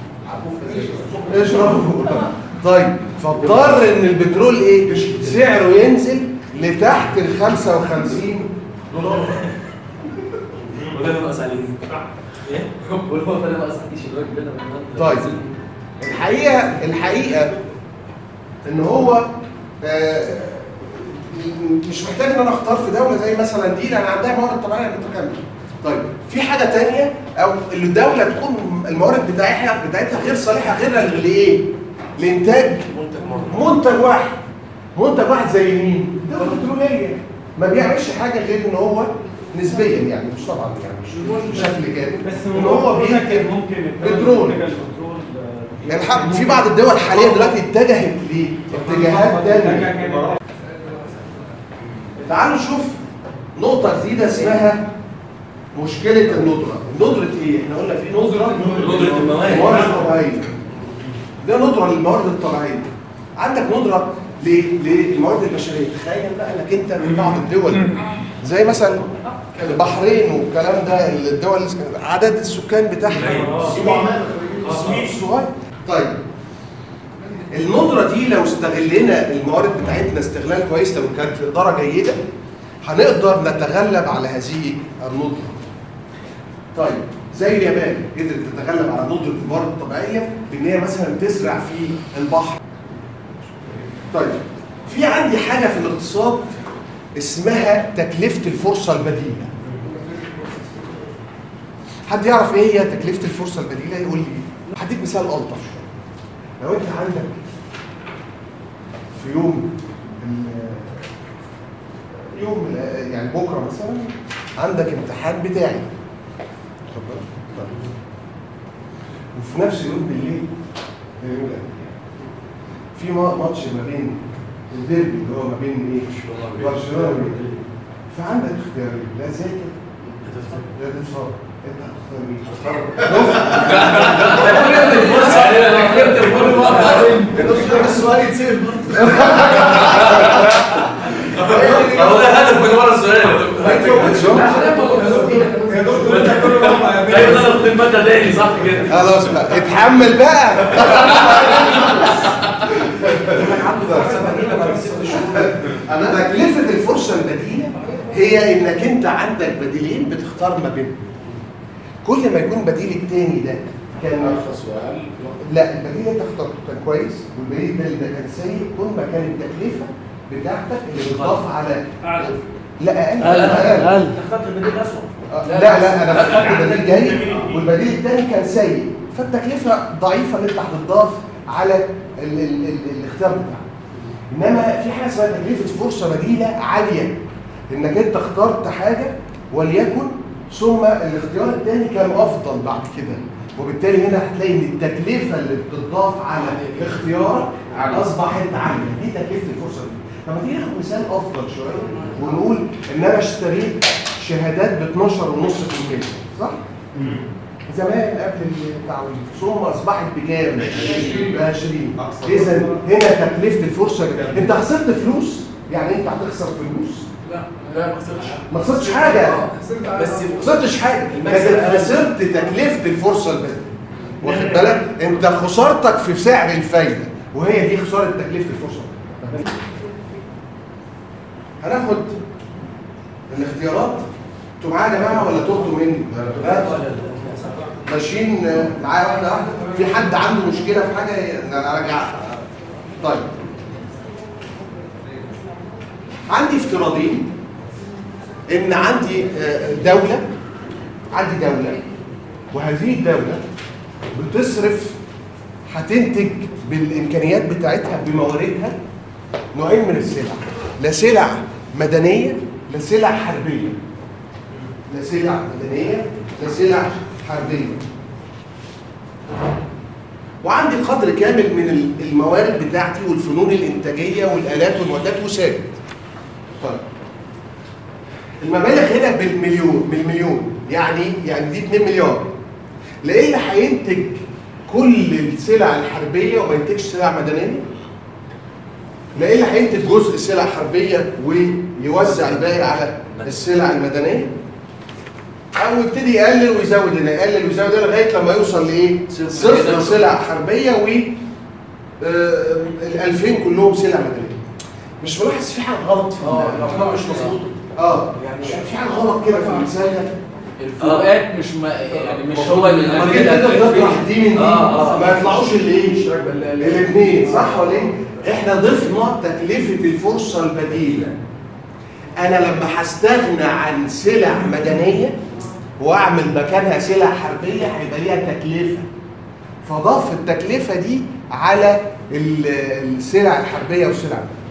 اشربوا. طيب فاضطر ان البترول ايه؟ سعره ينزل لتحت ال خمسة وخمسين دولار. وده اللي ناقص عليه ايه؟ هو ده اللي ناقص عليه. طيب الحقيقه الحقيقه ان هو آه مش محتاج ان انا اختار في دوله زي مثلا دي لان عندها موارد طبيعيه متكامله. طيب في حاجه ثانيه، او اللي الدوله تكون الموارد بتاعتها بتاعتها غير صالحه غير لايه؟ لانتاج منتج واحد. منتج واحد زي مين؟ دوله بتروليه ما بيعملش حاجه غير ان هو نسبيا، يعني مش طبعا يعني مش بشكل كامل، بس ان هو بينتج بترول. الحق في بعض الدول حاليا دلوقتي اتجهت لاتجاهات ثانيه. تعالوا نشوف نقطة جديدة اسمها مشكلة الندرة. الندرة ايه؟ احنا قلنا في ندرة ندرة الموارد الطبيعية. ده ندرة للموارد الطبيعية. عندك ندرة للموارد البشرية. تخيل بقى انك انت في بعض الدول زي مثلا البحرين والكلام ده، الدول عدد السكان بتاعها صغير. طيب الندرة دي لو استغلنا الموارد بتاعتنا استغلال كويس، لو كانت الإدارة جيدة هنقدر نتغلب على هذه الندرة. طيب زي اليابان قدرت تتغلب على ندرة الموارد الطبيعية بإن هي مثلا تزرع في البحر. طيب في عندي حاجة في الاقتصاد اسمها تكلفة الفرصة البديلة. حد يعرف ايه هي تكلفة الفرصة البديلة؟ يقول لي. هديك مثال ألطف شوية. لو انت عندك في يوم يوم يعني بكره مثلا عندك امتحان بتاعي، وفي نفس اليوم بالليل في ماتش ما بين الديربي اللي هو ما بين ايه؟ برشلونه. فعندك اختيارين، لا ذاكر لا تتفرج. انت هتختار مين؟ السؤال يتسال. هو ده هدف من ورا السؤال يا دكتور. يا دكتور انت كل مره يا بيه. ايوه انا قلت الماده تاني صح كده. خلاص بقى اتحمل بقى. عنده فرصه بديله بعد ست شهور. انا تكلفه الفرصه الفرصه البديله هي انك انت عندك بديلين بتختار ما بينهم. كل ما يكون بديل التاني ده كان ارخص واقل. لا البديل اللي انت اخترته كان كويس والبديل التاني ده كان سيء، كل ما كان التكلفه بتاعتك اللي بتضاف على اعلى. لا اقل اقل اقل اخترت البديل الاسوء. لا لا انا اخترت بديل جيد والبديل الثاني كان سيء، فالتكلفه ضعيفه اللي انت هتضاف على ال ال ال الاختيار بتاعك. انما في حاجه اسمها تكلفه فرصه بديله عاليه، انك انت اخترت حاجه وليكن ثم الاختيار الثاني كان افضل بعد كده، وبالتالي هنا هتلاقي ان التكلفه اللي بتضاف على اختيارك اصبحت عاليه، دي تكلفه الفرصه دي. طب ما تيجي ناخد مثال افضل شويه ونقول ان انا اشتريت شهادات ب اتناشر ونص في المية، صح؟ زمان قبل التعويض، ثم اصبحت بكام؟ ب عشرين. اذا هنا تكلفه الفرصه دي. انت خسرت فلوس؟ يعني انت هتخسر فلوس؟ لا لا ما خسرتش ما خسرتش حاجه. بس ما خسرتش حاجه، لكن خسرت تكلفه الفرصه البديله. واخد بالك؟ انت خسارتك في سعر الفايده، وهي دي خساره تكلفه الفرصه. هناخد الاختيارات. انتوا معايا يا جماعه ولا تهتوا مني؟ ماشيين معايا واحده واحده؟ في حد عنده مشكله في حاجه نراجعها. طيب عندي افتراضين ان عندي دوله عندي دوله وهذه الدوله بتصرف هتنتج بالامكانيات بتاعتها بمواردها نوعين من السلع، لا سلع مدنيه لا سلع حربيه. لا سلع مدنيه لا سلع حربيه. وعندي قدر كامل من الموارد بتاعتي والفنون الانتاجيه والالات والمعدات وثابت. طيب المبالغ هنا بالمليون بالمليون، يعني يعني دي اتنين مليار. لا ايه اللي هينتج كل السلع الحربيه وما ينتجش سلع مدنيه؟ لا ايه اللي هينتج جزء سلع حربيه ويوزع الباقي على السلع المدنيه؟ او يبتدي يقلل ويزود هنا، يقلل ويزود هنا لغايه لما يوصل لايه؟ صفر سلع حربيه و ال ألفين كلهم سلع مدنيه. مش ملاحظ في حاجه غلط في اه الارقام مش مظبوطه. اه يعني في حاجه غلط كده في المثال ده. الفروقات مش ما يعني مش هو اللي لما جيت انت تطرح دي من دي آه آه. ما يطلعوش الايه؟ الاثنين، صح ولا ايه؟ احنا ضفنا تكلفه الفرصه البديله. انا لما هستغنى عن سلع مدنيه واعمل مكانها سلع حربيه هيبقى ليها تكلفه. فضاف التكلفه دي على السلع الحربيه والسلع المدنيه.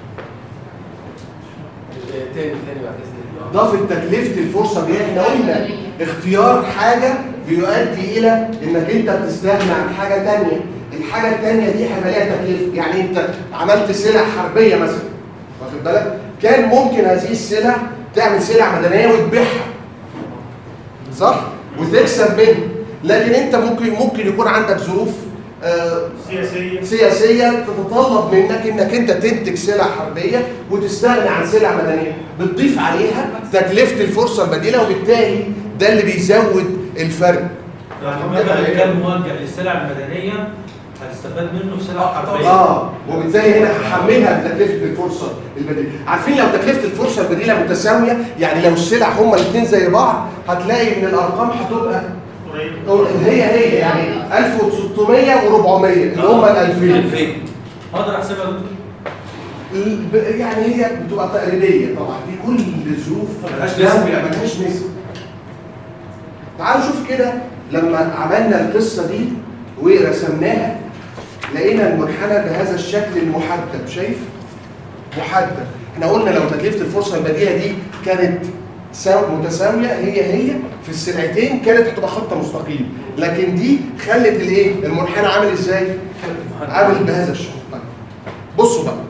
تاني تاني بعد اذنك. ضاف تكلفه الفرصه دي. احنا قلنا اختيار حاجه بيؤدي الى انك انت بتستغنى عن حاجه ثانيه، الحاجه الثانيه دي هيبقى ليها تكلفه. يعني انت عملت سلع حربيه مثلا، واخد بالك؟ كان ممكن هذه السلع تعمل سلع مدنيه وتبيعها، صح؟ وتكسب منها. لكن انت ممكن ممكن يكون عندك ظروف آه سياسيه سياسيه تتطلب منك انك انت تنتج سلع حربيه وتستغني عن سلع مدنيه، بتضيف عليها تكلفه الفرصه البديله، وبالتالي ده اللي بيزود الفرق. يعني المبلغ اللي كان موجه للسلع المدنيه هتستفاد منه في سلع حربيه. اه وبالتالي هنا هحملها بتكلفه الفرصه البديله. عارفين لو تكلفه الفرصه البديله متساويه، يعني لو السلع هما الاثنين زي بعض، هتلاقي ان الارقام هتبقى هي هي يعني ألف وستمية وأربعمية اللي هما ال ألفين. اقدر احسبها دكتور؟ يعني هي بتبقى تقريبيه طبعا، دي كل ظروف ملهاش نسبه، ملهاش نسبه. تعالوا شوف كده لما عملنا القصه دي ورسمناها لقينا المنحنى بهذا الشكل المحدب. شايف؟ محدب. احنا قلنا لو تكلفه الفرصه البديله دي كانت متساويه هي هي في السلعتين كانت هتبقى خط مستقيم، لكن دي خلت الايه؟ المنحنى عامل ازاي؟ عامل بهذا الشكل. طيب بصوا بقى،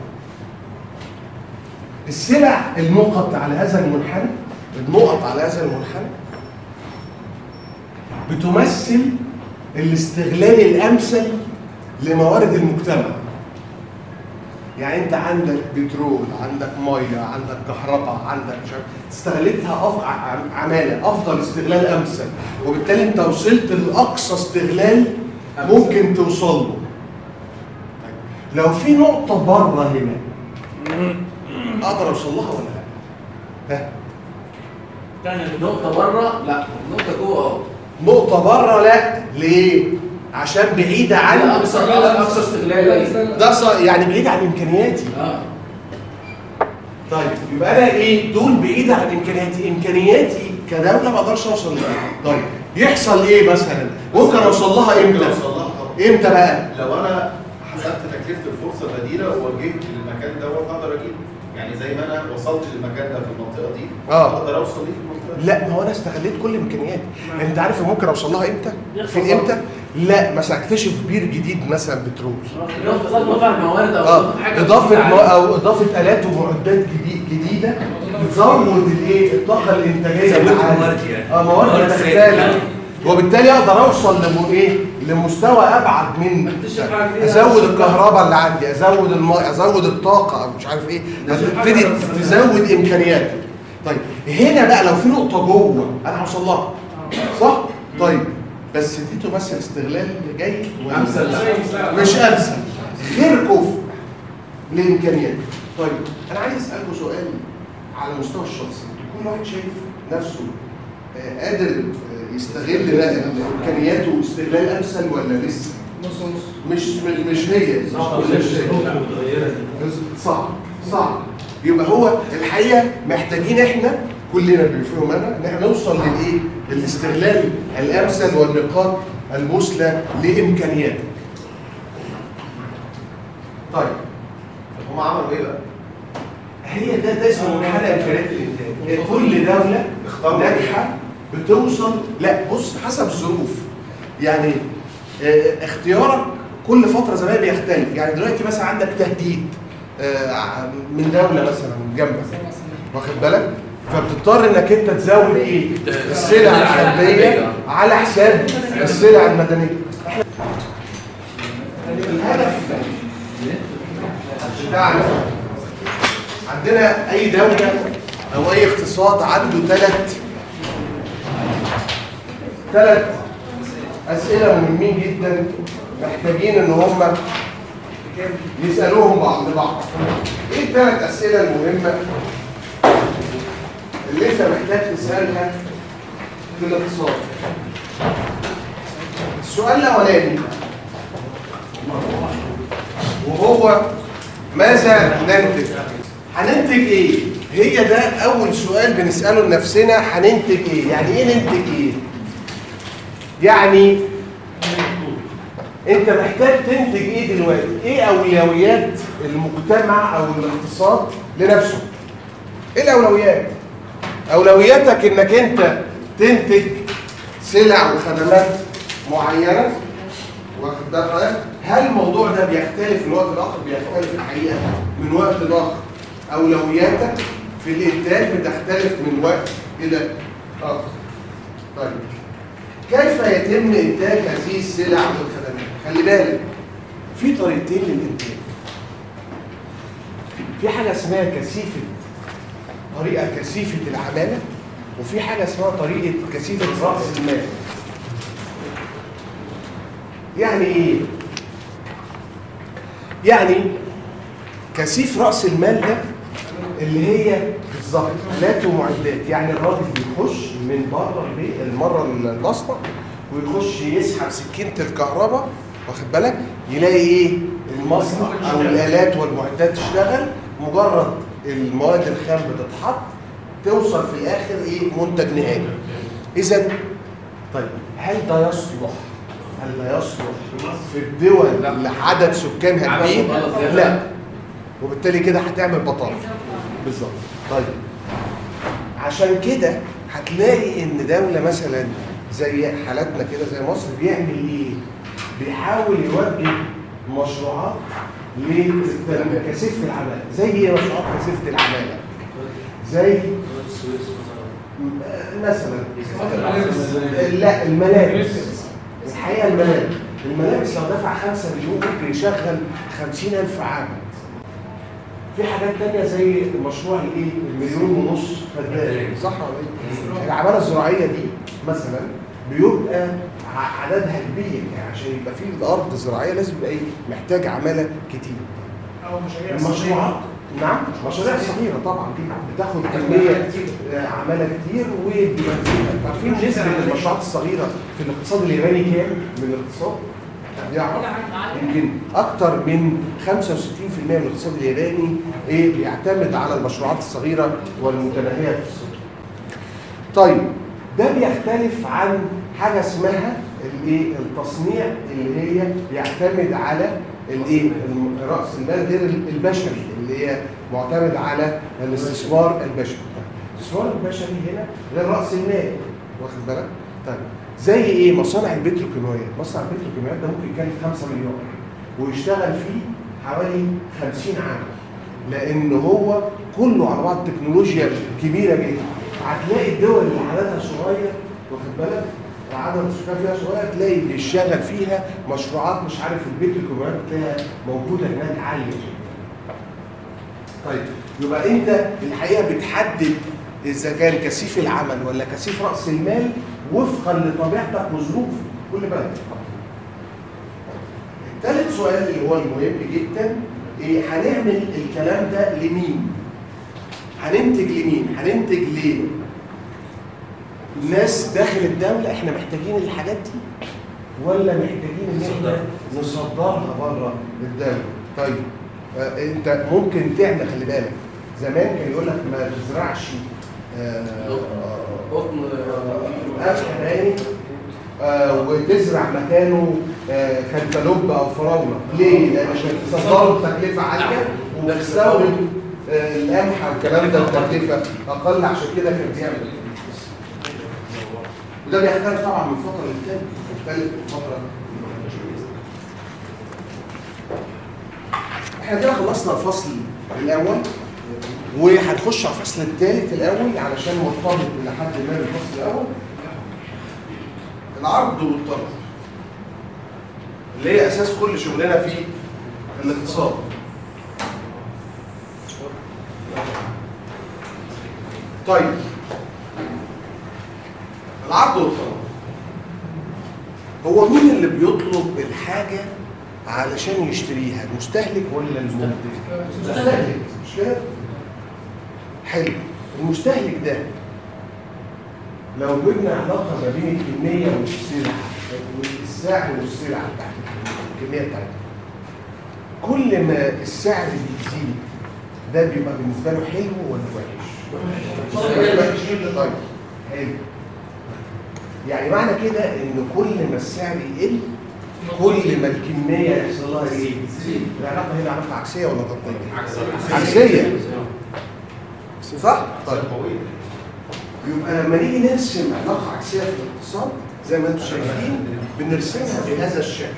السلع النقط على هذا المنحنى، النقط على هذا المنحنى بتمثل الاستغلال الامثل لموارد المجتمع. يعني انت عندك بترول، عندك ميه، عندك كهرباء، عندك مش عارف، استغلتها أف... عماله افضل استغلال امثل، وبالتالي انت وصلت لاقصى استغلال ممكن توصل له. لو في نقطه بره هنا اقدر اوصل لها ولا لا؟ ها نقطة بره لا، نقطة جوه اه. نقطة بره لا، ليه؟ عشان بعيدة عن لا، أقصى أقصى استغلال ده ص- يعني بعيدة عن إمكانياتي. اه. طيب يبقى أنا إيه؟ دول بعيدة عن إمكانياتي، إمكانياتي كدولة ما أقدرش أوصل لها. طيب يحصل إيه مثلا؟ ممكن أوصل لها إمتى؟ ممكن أوصل لها طبعا. إمتى بقى؟ لو انا حسبت تكلفه الفرصه البديله ووجهت للمكان ده واقدر اجيبه، يعني زي ما انا وصلت للمكان ده في المنطقه دي آه. اقدر اوصل ليه في المنطقه دي. لا، ما هو انا استغليت كل امكانياتي. انت عارف ممكن اوصل لها امتى؟ يحصل فين امتى؟ لا، مثلا اكتشف بير جديد مثلا بترول. إضافة موارد أو اه إضافة حاجة اضافه جديدة مو عليها. او اضافه الات ومعدات جديد جديده تزود الايه؟ الطاقه الانتاجيه. زودت اللي عندي. موارد يعني. اه موارد موارد تختلف، زيادة. وبالتالي اقدر اوصل لم ايه؟ لمستوى ابعد من اكتشف حاجة جديدة. ازود الكهرباء اللي عندي، ازود الماء، ازود الطاقه او مش عارف ايه، هتبتدي تزود امكانياتك. طيب هنا بقى لو في نقطه جوه انا هوصل لها، صح؟ طيب بس دي تمثل استغلال جيد ولا امثل لا. مش امثل، غير كفء لامكانيات. طيب انا عايز اسالكم سؤال على المستوى الشخصي، كل واحد شايف نفسه آه، قادر آه، يستغل بقى امكانياته استغلال امثل ولا لسه؟ نص نص. مش مش هي مش صعب صعب. يبقى هو الحقيقه محتاجين احنا كلنا بنفهم انا ان احنا نوصل للايه؟ للاستغلال الامثل والنقاط المثلى لامكانياتك. طيب هم عملوا ايه بقى؟ هي ده ده اسمه منحنى امكانيات الانتاج. كل دوله ناجحه بتوصل، لا بص حسب الظروف. يعني اه اختيارك كل فتره زمان بيختلف. يعني دلوقتي مثلا عندك تهديد اه من دوله مثلا جنبك، واخد بالك؟ فبتضطر انك انت تزود ايه؟ السلع الحربيه على حساب السلع المدنيه. الهدف بتاعنا عندنا اي دوله او اي اقتصاد عنده ثلاث ثلاث اسئله مهمين جدا محتاجين ان هم يسالوهم بعض لبعض. ايه الثلاث اسئله المهمه اللي انت محتاج تسالها في الاقتصاد؟ السؤال الاولاني وهو ماذا ننتج؟ هننتج ايه؟ هي ده اول سؤال بنساله لنفسنا، هننتج ايه؟ يعني ايه ننتج ايه؟ يعني انت محتاج تنتج ايه دلوقتي؟ ايه اولويات المجتمع او الاقتصاد لنفسه؟ ايه الاولويات؟ اولوياتك انك انت تنتج سلع وخدمات معينه، واخد بالك؟ هل الموضوع ده بيختلف من وقت لاخر؟ بيختلف الحقيقه من وقت لاخر. اولوياتك في الانتاج بتختلف من وقت الى اخر. طيب كيف يتم انتاج هذه السلع والخدمات؟ خلي بالك في طريقتين للانتاج. في حاجه اسمها كثيفه، طريقه كثيفه العماله، وفي حاجه اسمها طريقه كثيفه راس المال. يعني ايه؟ يعني كثيف راس المال ده اللي هي بالظبط آلات ومعدات. يعني الراجل بيخش من بره البيت المره المصنع ويخش يسحب سكينه الكهرباء، واخد بالك؟ يلاقي ايه؟ المصنع او الالات والمعدات تشتغل، مجرد المواد الخام بتتحط توصل في الاخر ايه؟ منتج نهائي. اذا طيب هل ده يصلح؟ هل ده يصلح في الدول اللي عدد سكانها كبير؟ لا. وبالتالي كده هتعمل بطاله. بالظبط. طيب عشان كده هتلاقي ان دوله مثلا زي حالتنا كده زي مصر بيعمل ايه؟ بيحاول يوجه مشروعات لكثافه العماله. زي ايه مشروعات كثافه العماله؟ زي مثلا لا الملابس. الحقيقه الملابس الملابس لو دفع خمسة مليون ممكن يشغل خمسين ألف عامل. في حاجات تانية زي مشروع الايه؟ المليون ونص فدان، صح ولا ايه؟ العماله الزراعيه دي مثلا بيبقى عددها كبير، يعني عشان يبقى في الارض زراعيه لازم يبقى ايه؟ محتاج عماله كتير. او مشاريع المشروعات نعم مشاريع صغيره طبعا دي بتاخد كميه آه، عماله كتير وبيبقى عارفين نسبه المشروعات الصغيره في الاقتصاد الياباني كام من الاقتصاد؟ يعرف يمكن اكتر من خمسة وستين بالمئة من الاقتصاد الياباني ايه بيعتمد على المشروعات الصغيره والمتناهيه في الصغر. طيب ده بيختلف عن حاجه اسمها الايه التصنيع اللي هي بيعتمد على الايه راس المال غير البشري اللي هي معتمد على الاستثمار البشري. الاستثمار البشري هنا غير راس المال واخد بالك؟ طيب زي ايه مصانع البتروكيماويات، مصنع البتروكيماويات ده ممكن يكلف خمسة مليار ويشتغل فيه حوالي خمسين عام لان هو كله على بعض تكنولوجيا كبيره جدا. هتلاقي الدول اللي عددها صغير واخد بالك عدد السكان فيها صغير تلاقي بيشتغل فيها مشروعات مش عارف البتروكيماويات تلاقيها موجوده هناك عاليه. طيب يبقى انت الحقيقه بتحدد اذا كان كثيف العمل ولا كثيف راس المال وفقا لطبيعتك وظروفك كل بلد. الثالث سؤال اللي هو المهم جدا ايه هنعمل الكلام ده لمين؟ هننتج لمين؟ هننتج ليه؟ ناس داخل الدولة احنا محتاجين الحاجات دي ولا محتاجين ان احنا نصدرها بره الدولة؟ طيب آه انت ممكن تعمل خلي بالك زمان كان يقول لك ما تزرعش قطن قمح باين آه وتزرع مكانه آه كنتالوب او فراوله. ليه؟ لان عشان تصدره بتكلفه عاليه وتستورد آه القمح والكلام ده بتكلفه اقل عشان كده كان بيعمل كده. وده بيختلف طبعا من فتره للتانيه بيختلف من فتره. احنا كده خلصنا الفصل الاول وهنخش على الفصل الثالث الاول علشان مرتبط لحد ما بالفصل الاول. العرض والطلب اللي هي اساس كل شغلنا في الاقتصاد. طيب العرض والطلب هو مين اللي بيطلب الحاجه علشان يشتريها؟ المستهلك ولا المنتج؟ المستهلك مش كده؟ حلو. المستهلك ده لو جبنا علاقه ما بين الكميه والسلعه والسعر والسلعه بتاعتها الكميه بتاعتها كل ما السعر بيزيد ده بيبقى بالنسبه له حلو ولا وحش؟ وحش. طيب حلو. يعني معنى كده ان كل ما السعر يقل كل ما الكميه يحصل لها ايه؟ العلاقه هنا علاقه عكسيه ولا ضديه؟ عكسيه. صح؟ طيب يبقى لما نيجي نرسم علاقه عكسيه في الاقتصاد زي ما انتم شايفين بنرسمها بهذا الشكل.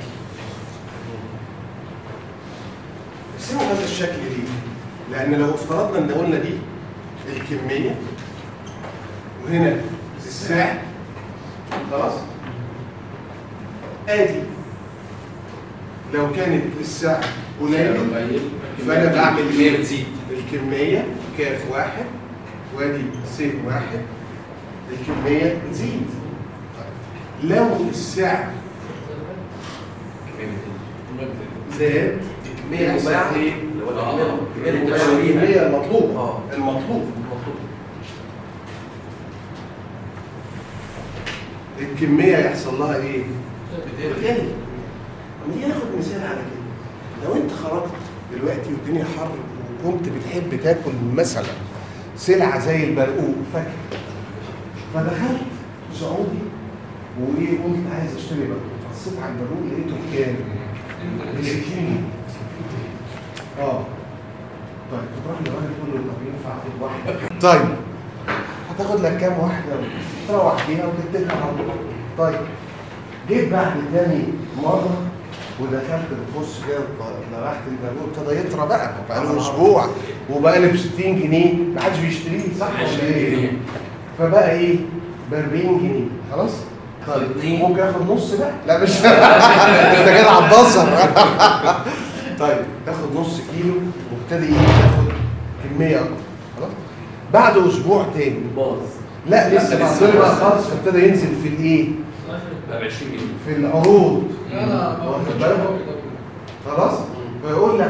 نرسمها بهذا الشكل ليه؟ لان لو افترضنا ان قلنا دي الكميه وهنا السعر خلاص؟ ادي لو كانت السعر قليل فانا بعمل الكميه بتزيد الكميه كاف واحد وادي س واحد الكميه بتزيد. لو السعر زاد الكميه هتزيد ايه؟ الكميه المطلوبه المطلوب الكميه يحصل لها ايه؟ بتقل. نيجي ناخد مثال على كده. لو انت خرجت دلوقتي والدنيا حر وكنت بتحب تاكل مثلا سلعه زي البرقوق فاكهه فدخلت سعودي وايه قلت عايز اشتري برقوق بصيت على البرقوق لقيته بكام؟ ب ستين جنيه. اه طيب تروح للراجل تقول له طب ينفع اخد واحده؟ طيب هتاخد لك كام واحده تروح بيها وتتكل على الله. طيب جيت بعد تاني مره ودخلت بتبص كده لرحت البرقوق ابتدى يطرى بقى بقى له اسبوع وبقى له ب ستين جنيه ما حدش بيشتريه صح ولا ايه؟ فبقى ايه؟ ب أربعين جنيه خلاص؟ طيب ممكن اخد نص بقى؟ لا مش انت كده هتبظر. طيب تاخد نص كيلو وابتدي ايه؟ تاخد كميه اكتر خلاص؟ بعد اسبوع تاني باظ لا لسه بعد بقى خالص فابتدى ينزل في الايه؟ بقى ب عشرين جنيه في العروض واخد بالك؟ خلاص؟ فيقول لك خد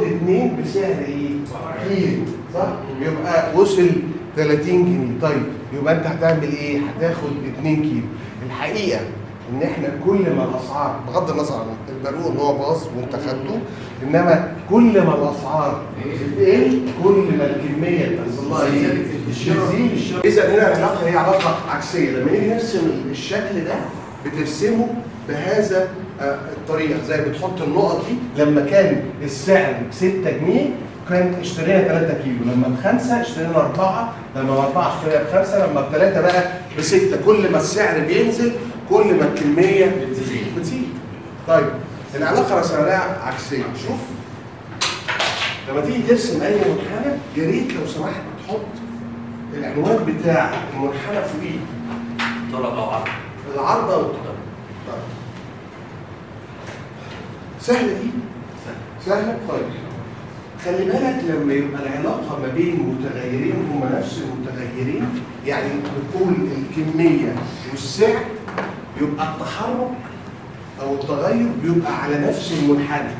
اتنين بسعر ايه؟ كيلو صح؟ يبقى وصل ثلاثين جنيه. طيب يبقى انت هتعمل ايه؟ هتاخد اتنين كيلو. الحقيقه ان احنا كل ما الاسعار بغض النظر عن البالون هو باظ وانت خدته، انما كل ما الاسعار بتقل كل ما الكميه بتحصل لها ايه؟ تزيد. اذا هنا العلاقه هي علاقه عكسيه. لما نيجي نرسم الشكل ده بترسمه بهذا الطريقه، زي بتحط النقط دي لما كان السعر ستة جنيه كان اشترينا ثلاثة كيلو، لما بخمسة اشترينا أربعة، لما بأربعة اشترينا بخمسة، لما بثلاثة بقى بستة. كل ما السعر بينزل كل ما الكمية بتزيد بتزيد. طيب العلاقة رسمناها عكسية. شوف لما تيجي ترسم أي منحنى يا ريت لو سمحت تحط العنوان بتاع المنحنى فوقيه. طرق أو عرض. العرض أو الطرق. طيب سهلة دي؟ سهلة؟ طيب خلي بالك لما يبقى العلاقة ما بين متغيرين هما نفس المتغيرين، يعني بتقول الكمية والسعر، يبقى التحرك أو التغير بيبقى على نفس المنحنى.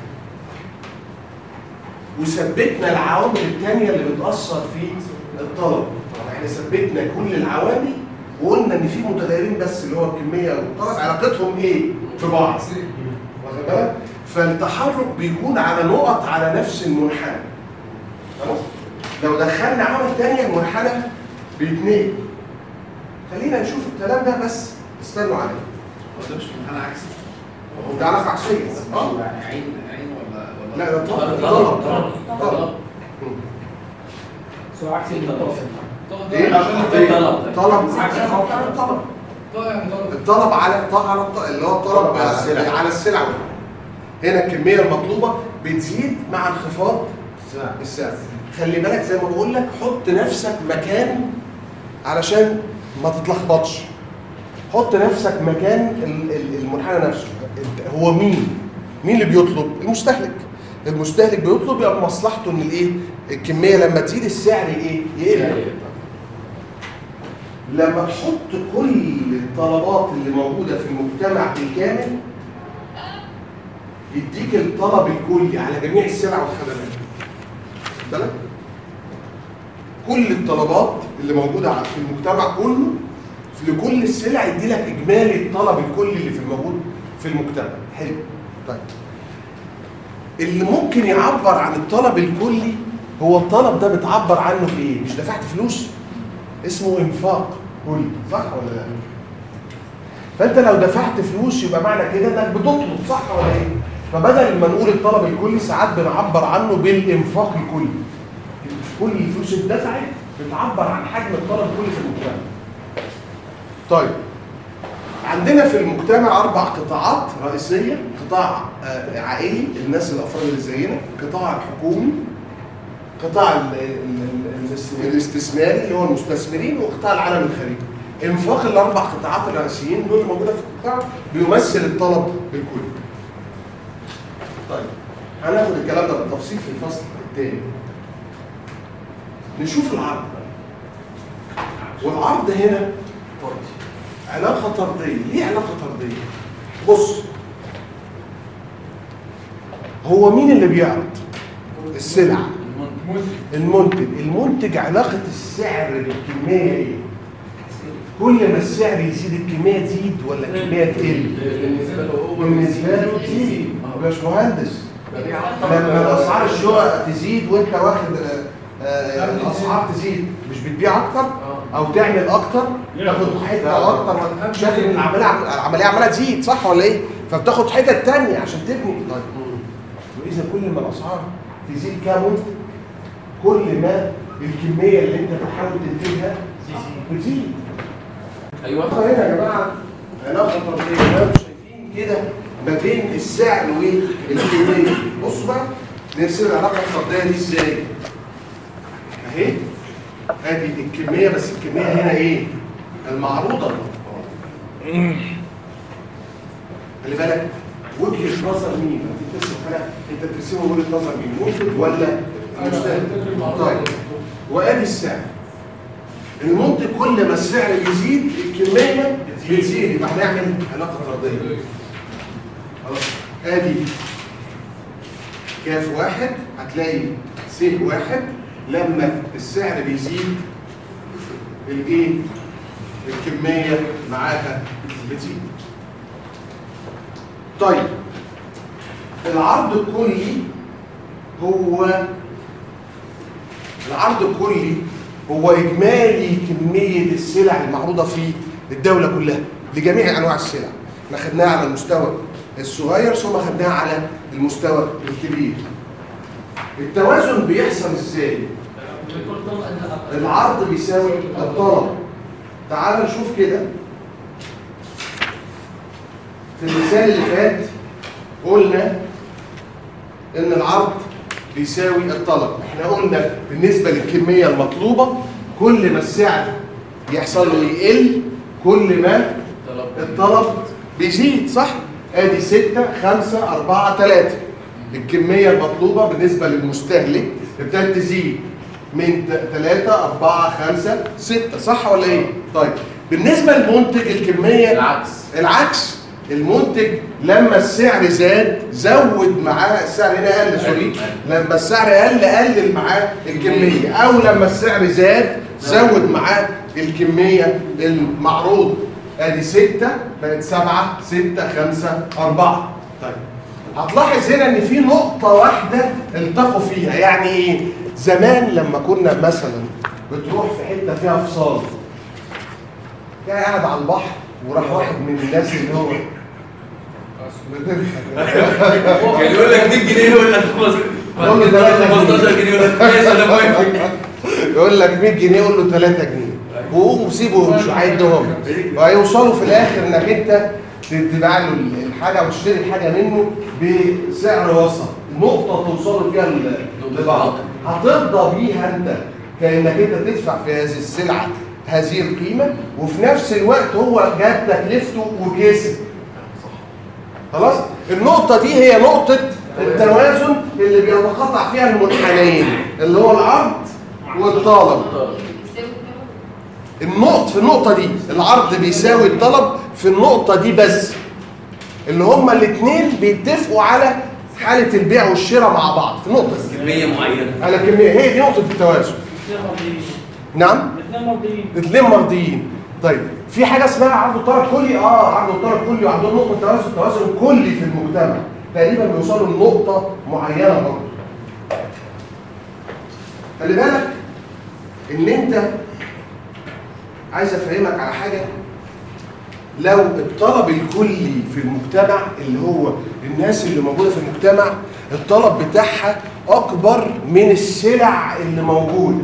وثبتنا العوامل الثانية اللي بتأثر في الطلب. احنا ثبتنا كل العوامل وقلنا إن في متغيرين بس اللي هو الكمية والطلب علاقتهم إيه؟ في بعض. واخد بالك؟ فالتحرك بيكون على نقط على نفس المنحنى. خلاص؟ لو دخلنا عوامل ثانيه المنحنى بيتنقل. خلينا نشوف الكلام ده بس استنوا عليه. هو ده مش منحنى عكسي؟ هو ده علاقه عكسيه. اه عين عين ولا ولا لا ده طلب طلب طلب طلب سو عكس الطلب. ايه؟ طلب طلب عكس الطلب. الطلب على على اللي هو الطلب على السلع. هنا الكميه المطلوبه بتزيد مع انخفاض السعر. خلي بالك زي ما بقول لك حط نفسك مكان علشان ما تتلخبطش. حط نفسك مكان المنحنى نفسه. هو مين؟ مين اللي بيطلب؟ المستهلك. المستهلك بيطلب يبقى مصلحته ان الايه؟ الكميه لما تزيد السعر ايه؟ يقل. لما تحط كل الطلبات اللي موجوده في المجتمع بالكامل يديك الطلب الكلي على جميع السلع والخدمات. بالك؟ كل الطلبات اللي موجوده في المجتمع كله لكل السلع يدي لك اجمالي الطلب الكلي اللي في الموجود في المجتمع. حلو. طيب اللي ممكن يعبر عن الطلب الكلي هو الطلب ده بتعبر عنه بايه؟ مش دفعت فلوس؟ اسمه انفاق كلي، صح ولا لا؟ فانت لو دفعت فلوس يبقى معنى كده انك بتطلب، صح ولا ايه؟ فبدل ما نقول الطلب الكلي ساعات بنعبر عنه بالانفاق الكلي. كل الفلوس اتدفعت بتعبر عن حجم الطلب الكلي في المجتمع. طيب عندنا في المجتمع اربع قطاعات رئيسيه، قطاع عائلي الناس الافراد اللي زينا، قطاع الحكومي، قطاع الاستثماري اللي هو المستثمرين، وقطاع العالم الخارجي. انفاق الاربع قطاعات الرئيسيين دول موجوده في القطاع بيمثل الطلب الكلي. طيب هناخد الكلام ده بالتفصيل في الفصل الثاني. نشوف العرض. والعرض هنا علاقه طرديه. ليه علاقه طرديه؟ بص، هو مين اللي بيعرض؟ السلع. المنتج. المنتج علاقه السعر بالكميه ايه؟ كل ما السعر يزيد الكميه تزيد ولا الكميه تقل؟ بالنسبه له تزيد. يا باشمهندس لما الاسعار الشقق تزيد وانت واخد الاسعار تزيد مش بتبيع اكتر او تعمل اكتر، تاخد حته اكتر. شايف ان العمليه العمليه عماله تزيد، صح ولا ايه؟ فبتاخد حته ثانيه عشان تبني. طيب واذا كل ما الاسعار تزيد كمنتج كل ما الكميه اللي انت بتحاول تنتجها بتزيد. ايوه هنا يا جماعه علاقه طرديه. انتوا شايفين كده ما بين السعر والكميه. بصوا بقى نرسم العلاقه الطرديه دي ازاي. اهي ادي الكميه، بس الكميه هنا ايه؟ المعروضه. خلي بالك وجهه نظر مين؟ انت بترسم حاجه انت بترسمها وجهه نظر مين؟ منتج ولا المستهلك؟ طيب وادي السعر. المنتج كل ما السعر بيزيد الكميه بتزيد، يبقى هنعمل علاقه طرديه. خلاص ادي كاف واحد هتلاقي س واحد لما السعر بيزيد الايه؟ الكميه معاها بتزيد. طيب العرض الكلي هو العرض الكلي هو اجمالي كميه السلع المعروضه في الدوله كلها لجميع انواع السلع. احنا خدناها على المستوى الصغير ثم خدناها على المستوى الكبير. التوازن بيحصل ازاي؟ العرض بيساوي الطلب. تعال نشوف كده في المثال اللي فات قلنا ان العرض بيساوي الطلب. احنا قلنا بالنسبه للكميه المطلوبه كل ما السعر يحصل له يقل كل ما الطلب بيزيد، صح؟ ادي ستة خمسة أربعة ثلاثة. الكميه المطلوبه بالنسبه للمستهلك ابتدت تزيد من ثلاثة أربعة خمسة ستة، صح ولا ايه؟ طيب بالنسبه للمنتج الكميه العكس العكس المنتج لما السعر زاد زود معاه السعر هنا قل سوري لما السعر قل قلل معاه الكميه، او لما السعر زاد زود معاه الكميه المعروضه. ادي ستة بقت سبعة ستة خمسة أربعة. طيب هتلاحظ هنا ان في نقطه واحده التقوا فيها. يعني ايه؟ زمان لما كنا مثلا بتروح في حته فيها فصال يعني قاعد على البحر وراح واحد من الناس اللي هو كان يقول لك مية جنيه يقول لك خمستاشر جنيه يقول لك ماشي انا موافق. يقول لك مية جنيه يقول له ثلاثة جنيه وقوم وسيبه مش هيديهم وهيوصلوا في الاخر انك انت تبيع له الحاجه وتشتري الحاجه منه بسعر وسط، نقطه توصلوا فيها لبعض هترضى بيها انت كانك انت تدفع في هذه السلعه هذه القيمه وفي نفس الوقت هو جاب تكلفته وكسب. خلاص؟ النقطه دي هي نقطه التوازن اللي بيتقاطع فيها المنحنيين اللي هو العرض والطلب. النقطة في النقطة دي العرض بيساوي الطلب في النقطة دي بس اللي هما الاثنين بيتفقوا على حالة البيع والشراء مع بعض في نقطة كمية معينة على كمية. هي دي نقطة التوازن. نعم؟ الاثنين مرضيين الاثنين مرضيين. طيب في حاجة اسمها عرض الطلب كلي؟ اه عرض الطلب كلي وعندهم نقطة توازن توازن كلي في المجتمع تقريبا بيوصلوا لنقطة معينة برضه. خلي بالك ان انت عايز افهمك على حاجه. لو الطلب الكلي في المجتمع اللي هو الناس اللي موجوده في المجتمع الطلب بتاعها اكبر من السلع اللي موجوده،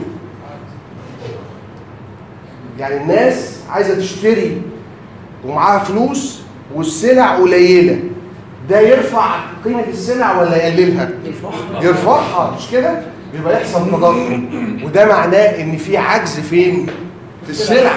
يعني الناس عايزه تشتري ومعاها فلوس والسلع قليله، ده يرفع قيمه السلع ولا يقللها؟ يرفعها. يرفعها مش كده؟ يبقى يحصل تضخم وده معناه ان في عجز فين؟ في السلع.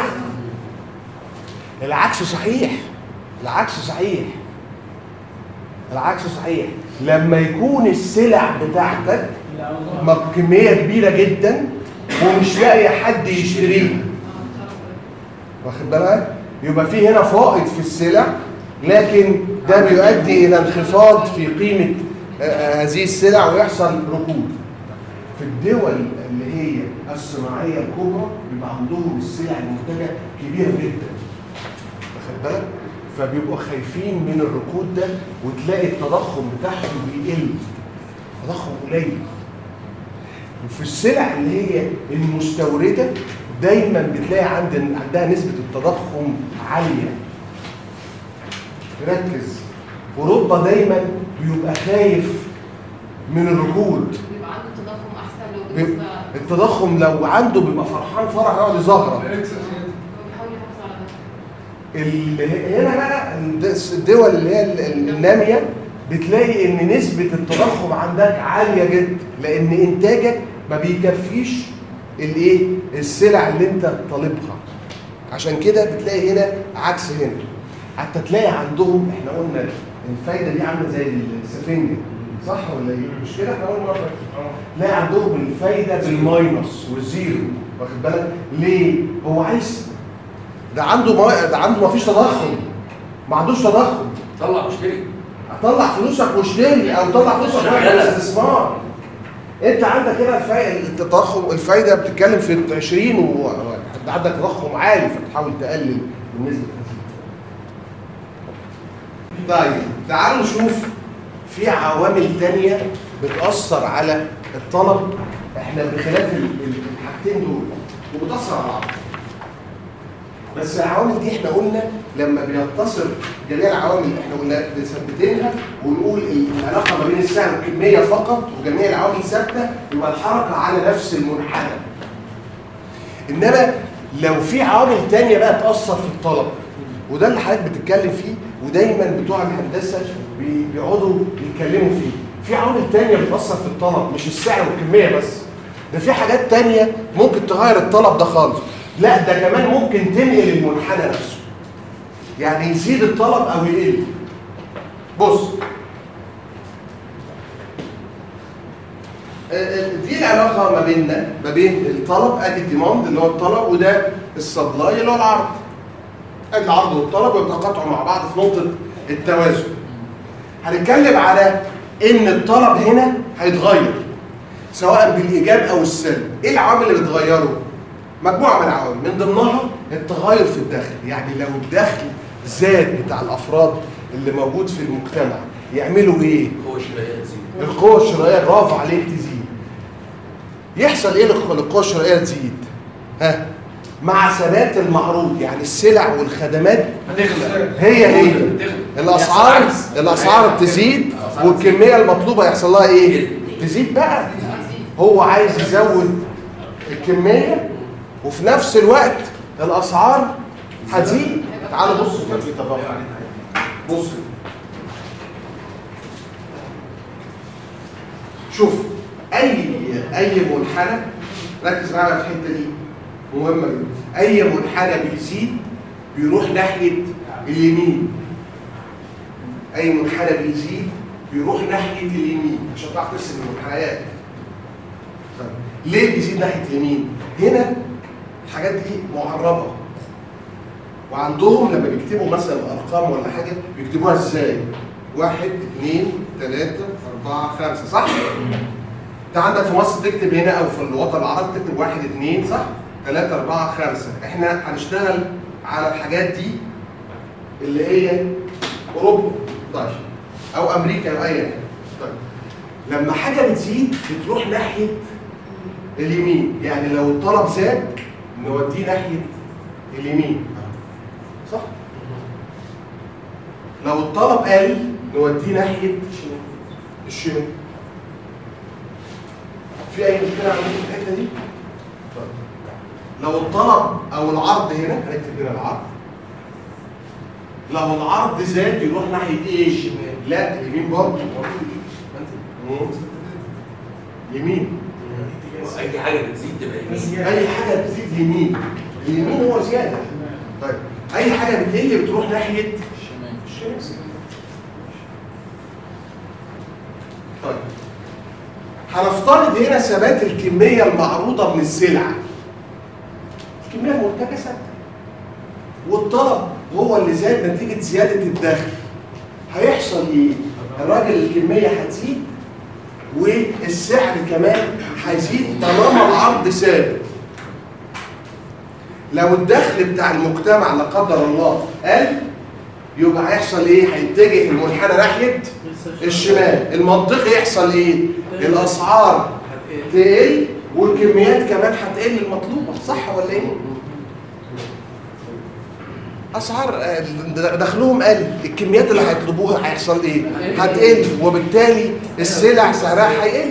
العكس صحيح العكس صحيح العكس صحيح لما يكون السلع بتاعتك كمية كبيرة جدا ومش لاقي حد يشتريها، واخد بالك؟ يبقى في هنا فائض في السلع لكن ده بيؤدي إلى انخفاض في قيمة هذه السلع ويحصل ركود. في الدول اللي هي الصناعيه الكبرى بيبقى عندهم السلع المنتجه كبيره جدا، واخد بالك؟ فبيبقوا خايفين من الركود ده وتلاقي التضخم بتاعهم بيقل، تضخم قليل. وفي السلع اللي هي المستورده دايما بتلاقي عند عندها نسبه التضخم عاليه. ركز، اوروبا دايما بيبقى خايف من الركود. بيبقى عنده تضخم احسن لو بالنسبه التضخم لو عنده بيبقى فرحان فرح يقعد يزغرط. بيحاول يحافظ على ده. اللي هنا بقى الدول اللي هي الناميه بتلاقي ان نسبه التضخم عندك عاليه جدا لان انتاجك ما بيكفيش الايه السلع اللي انت طالبها. عشان كده بتلاقي هنا عكس هنا. حتى تلاقي عندهم احنا قلنا الفايده دي عامله زي السفنجه، صح ولا ايه؟ مش كده احنا قلنا مره تلاقي عندهم الفايده بالماينس والزيرو، واخد بالك؟ ليه؟ هو عايز ده عنده ما... ده عنده ما فيش تضخم، ما عندوش تضخم، طلع واشتري طلع فلوسك واشتري او طلع فلوسك واعمل استثمار. انت عندك هنا الفايده التضخم الفايده بتتكلم في عشرين وعندك تضخم عالي فتحاول تقلل بالنسبه للتزيد. طيب تعالوا نشوف في عوامل تانية بتأثر على الطلب احنا بخلاف الحاجتين دول وبتأثر على العرض. بس العوامل دي احنا قلنا لما بيتصل جميع العوامل اللي احنا قلنا بنثبتينها ونقول العلاقه ما بين السعر والكميه فقط وجميع العوامل ثابته يبقى الحركه على نفس المنحنى. انما لو في عوامل ثانيه بقى تاثر في الطلب وده اللي حضرتك بتتكلم فيه ودايما بتوع الهندسه بيقعدوا يتكلموا فيه. في عوامل ثانيه بتاثر في الطلب مش السعر والكميه بس. ده في حاجات ثانيه ممكن تغير الطلب ده خالص. لا ده كمان ممكن تنقل المنحنى نفسه. يعني يزيد الطلب او يقل. بص دي العلاقه ما بيننا ما بين الطلب ادي الديماند اللي هو الطلب وده السبلاي اللي هو العرض. ادي العرض والطلب ويتقاطعوا مع بعض في نقطه التوازن. هنتكلم على ان الطلب هنا هيتغير سواء بالايجاب او السلب. ايه العوامل اللي بتغيره؟ مجموعه من العوامل من ضمنها التغير في الدخل. يعني لو الدخل زاد بتاع الافراد اللي موجود في المجتمع يعملوا ايه؟ القوه الشرائيه تزيد. القوه الشرائيه برافو عليك تزيد. يحصل ايه للقوه الشرائيه تزيد؟ ها؟ مع ثبات المعروض. يعني السلع والخدمات هتغلى هي هي الاسعار الاسعار بتزيد والكميه المطلوبه يحصل لها ايه؟ تزيد بقى. هو عايز يزود الكميه وفي نفس الوقت الاسعار هتزيد. تعالوا بصوا كده في تفاعل. بصوا شوف اي اي منحنى ركز معايا في الحته دي مهمه جدا. اي منحنى بيزيد بيروح ناحيه اليمين. اي منحنى بيزيد بيروح ناحيه اليمين عشان تعرف ترسم المنحنيات. ليه بيزيد ناحيه اليمين؟ هنا الحاجات دي معربه وعندهم لما بيكتبوا مثلا ارقام ولا حاجه بيكتبوها ازاي؟ واحد اثنين ثلاثه اربعه خمسه صح؟ انت عندك في مصر تكتب هنا او في الوطن العربي تكتب واحد اثنين صح؟ ثلاثه اربعه خمسه. احنا هنشتغل على الحاجات دي اللي هي اوروبا طيب او امريكا او اي حاجه. طيب لما حاجه بتزيد بتروح ناحيه اليمين. يعني لو الطلب زاد نوديه ناحيه اليمين صح؟ لو الطلب قل نوديه ناحيه الشمال. في اي مشكله عندكم في الحته دي؟ طيب لو الطلب او العرض هنا هنكتب هنا العرض. لو العرض زاد يروح ناحيه ايه؟ الشمال. لا اليمين برضه. يمين. اي حاجه بتزيد تبقى يمين. اي حاجه بتزيد يمين. اليمين هو زياده. طيب اي حاجه بتقل بتروح ناحيه الشمال. طيب هنفترض هنا ثبات الكميه المعروضه من السلع. الكميه المنتجه ثابته والطلب هو اللي زاد نتيجه زياده الدخل. هيحصل ايه؟ الراجل الكميه هتزيد والسعر كمان هيزيد طالما العرض ثابت. لو الدخل بتاع المجتمع لا قدر الله قل يبقى هيحصل ايه؟ هيتجه المنحنى ناحيه الشمال. المنطقي يحصل ايه؟ الاسعار تقل والكميات كمان هتقل المطلوبه صح ولا ايه؟ اسعار دخلهم قل الكميات اللي هيطلبوها هيحصل ايه؟ هتقل وبالتالي السلع سعرها هيقل.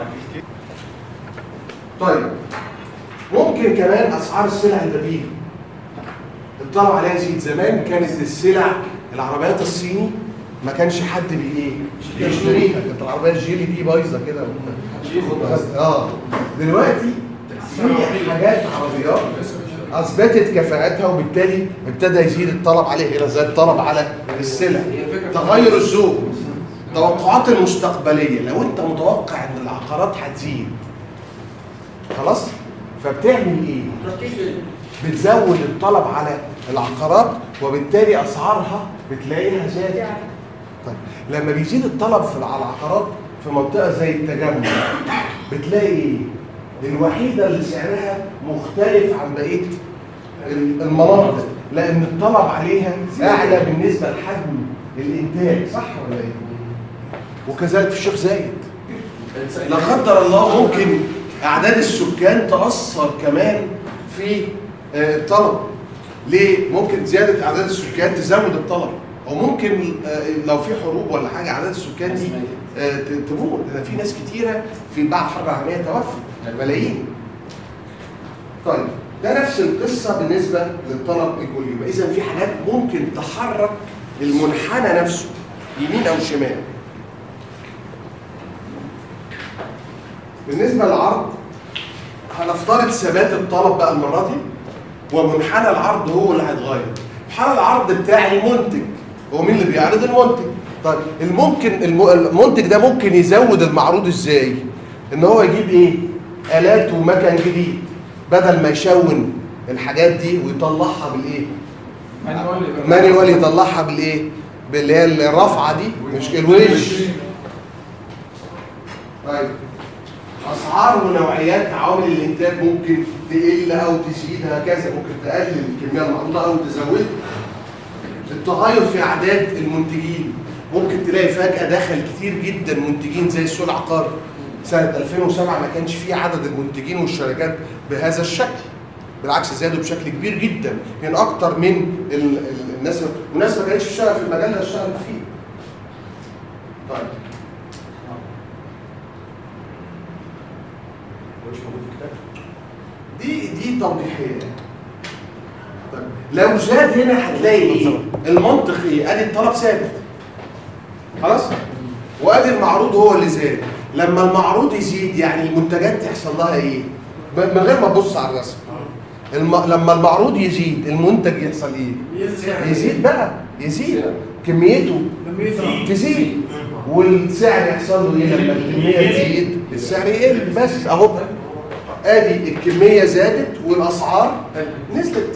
طيب ممكن كمان اسعار السلع البديله الطلب عليها يزيد. زمان كانت السلع العربيات الصيني ما كانش حد بي ايه بيشتريها. كانت العربيه الجيلي دي بايظه كده اه دلوقتي في حاجات عربيات اثبتت كفاءتها وبالتالي ابتدى يزيد الطلب عليها. هنا زاد الطلب على السلع. تغير الذوق. التوقعات المستقبليه لو انت متوقع ان العقارات هتزيد خلاص فبتعمل ايه؟ بتزود الطلب على العقارات وبالتالي اسعارها بتلاقيها زادت. طيب لما بيزيد الطلب في على العقارات في منطقه زي التجمع بتلاقي ايه؟ الوحيده اللي سعرها مختلف عن بقيه المناطق لان الطلب عليها اعلى بالنسبه لحجم الانتاج، صح ولا ايه؟ وكذلك في الشيخ زايد. لا قدر الله ممكن اعداد السكان تاثر كمان في الطلب. ليه؟ ممكن زياده اعداد السكان تزود الطلب، وممكن لو في حروب ولا حاجه اعداد السكان دي تموت. ده في ناس كتيره في بعد الحرب العالميه توفت، ملايين. طيب ده نفس القصه بالنسبه للطلب الكلي. يبقى اذا في حاجات ممكن تحرك المنحنى نفسه يمين او شمال. بالنسبه للعرض هنفترض ثبات الطلب بقى المره دي، ومنحنى العرض هو اللي هيتغير. منحنى العرض بتاع المنتج هو مين اللي بيعرض؟ المنتج. طيب الممكن المنتج ده ممكن يزود المعروض ازاي؟ ان هو يجيب ايه؟ آلات ومكن جديد بدل ما يشون الحاجات دي ويطلعها بالايه؟ مانيوال. يطلعها بالايه؟ باللي هي الرافعه دي، مش الويش. طيب اسعار ونوعيات عوامل الانتاج ممكن تقل او تزيد هكذا، ممكن تقلل الكميه المعروضه او تزودها. التغير في اعداد المنتجين، ممكن تلاقي فجاه دخل كتير جدا منتجين زي السوق العقاري سنه ألفين وسبعة ما كانش فيه عدد المنتجين والشركات بهذا الشكل، بالعكس زادوا بشكل كبير جدا، كان اكتر من ال ال الناس والناس ما كانتش بتشتغل في المجال اللي اشتغلت فيه. طيب دي دي توضيحيه. طيب لو زاد هنا هتلاقي ايه؟ المنطق ايه؟ ادي الطلب ثابت خلاص، وادي المعروض هو اللي زاد. لما المعروض يزيد يعني المنتجات تحصل لها ايه؟ من غير ما تبص على الرسم. الم... لما المعروض يزيد المنتج يحصل ايه؟ يزيد بقى، يزيد كميته تزيد، والسعر يحصل له ايه؟ لما الكميه تزيد السعر يقل. بس اهو ادي الكميه زادت والاسعار نزلت.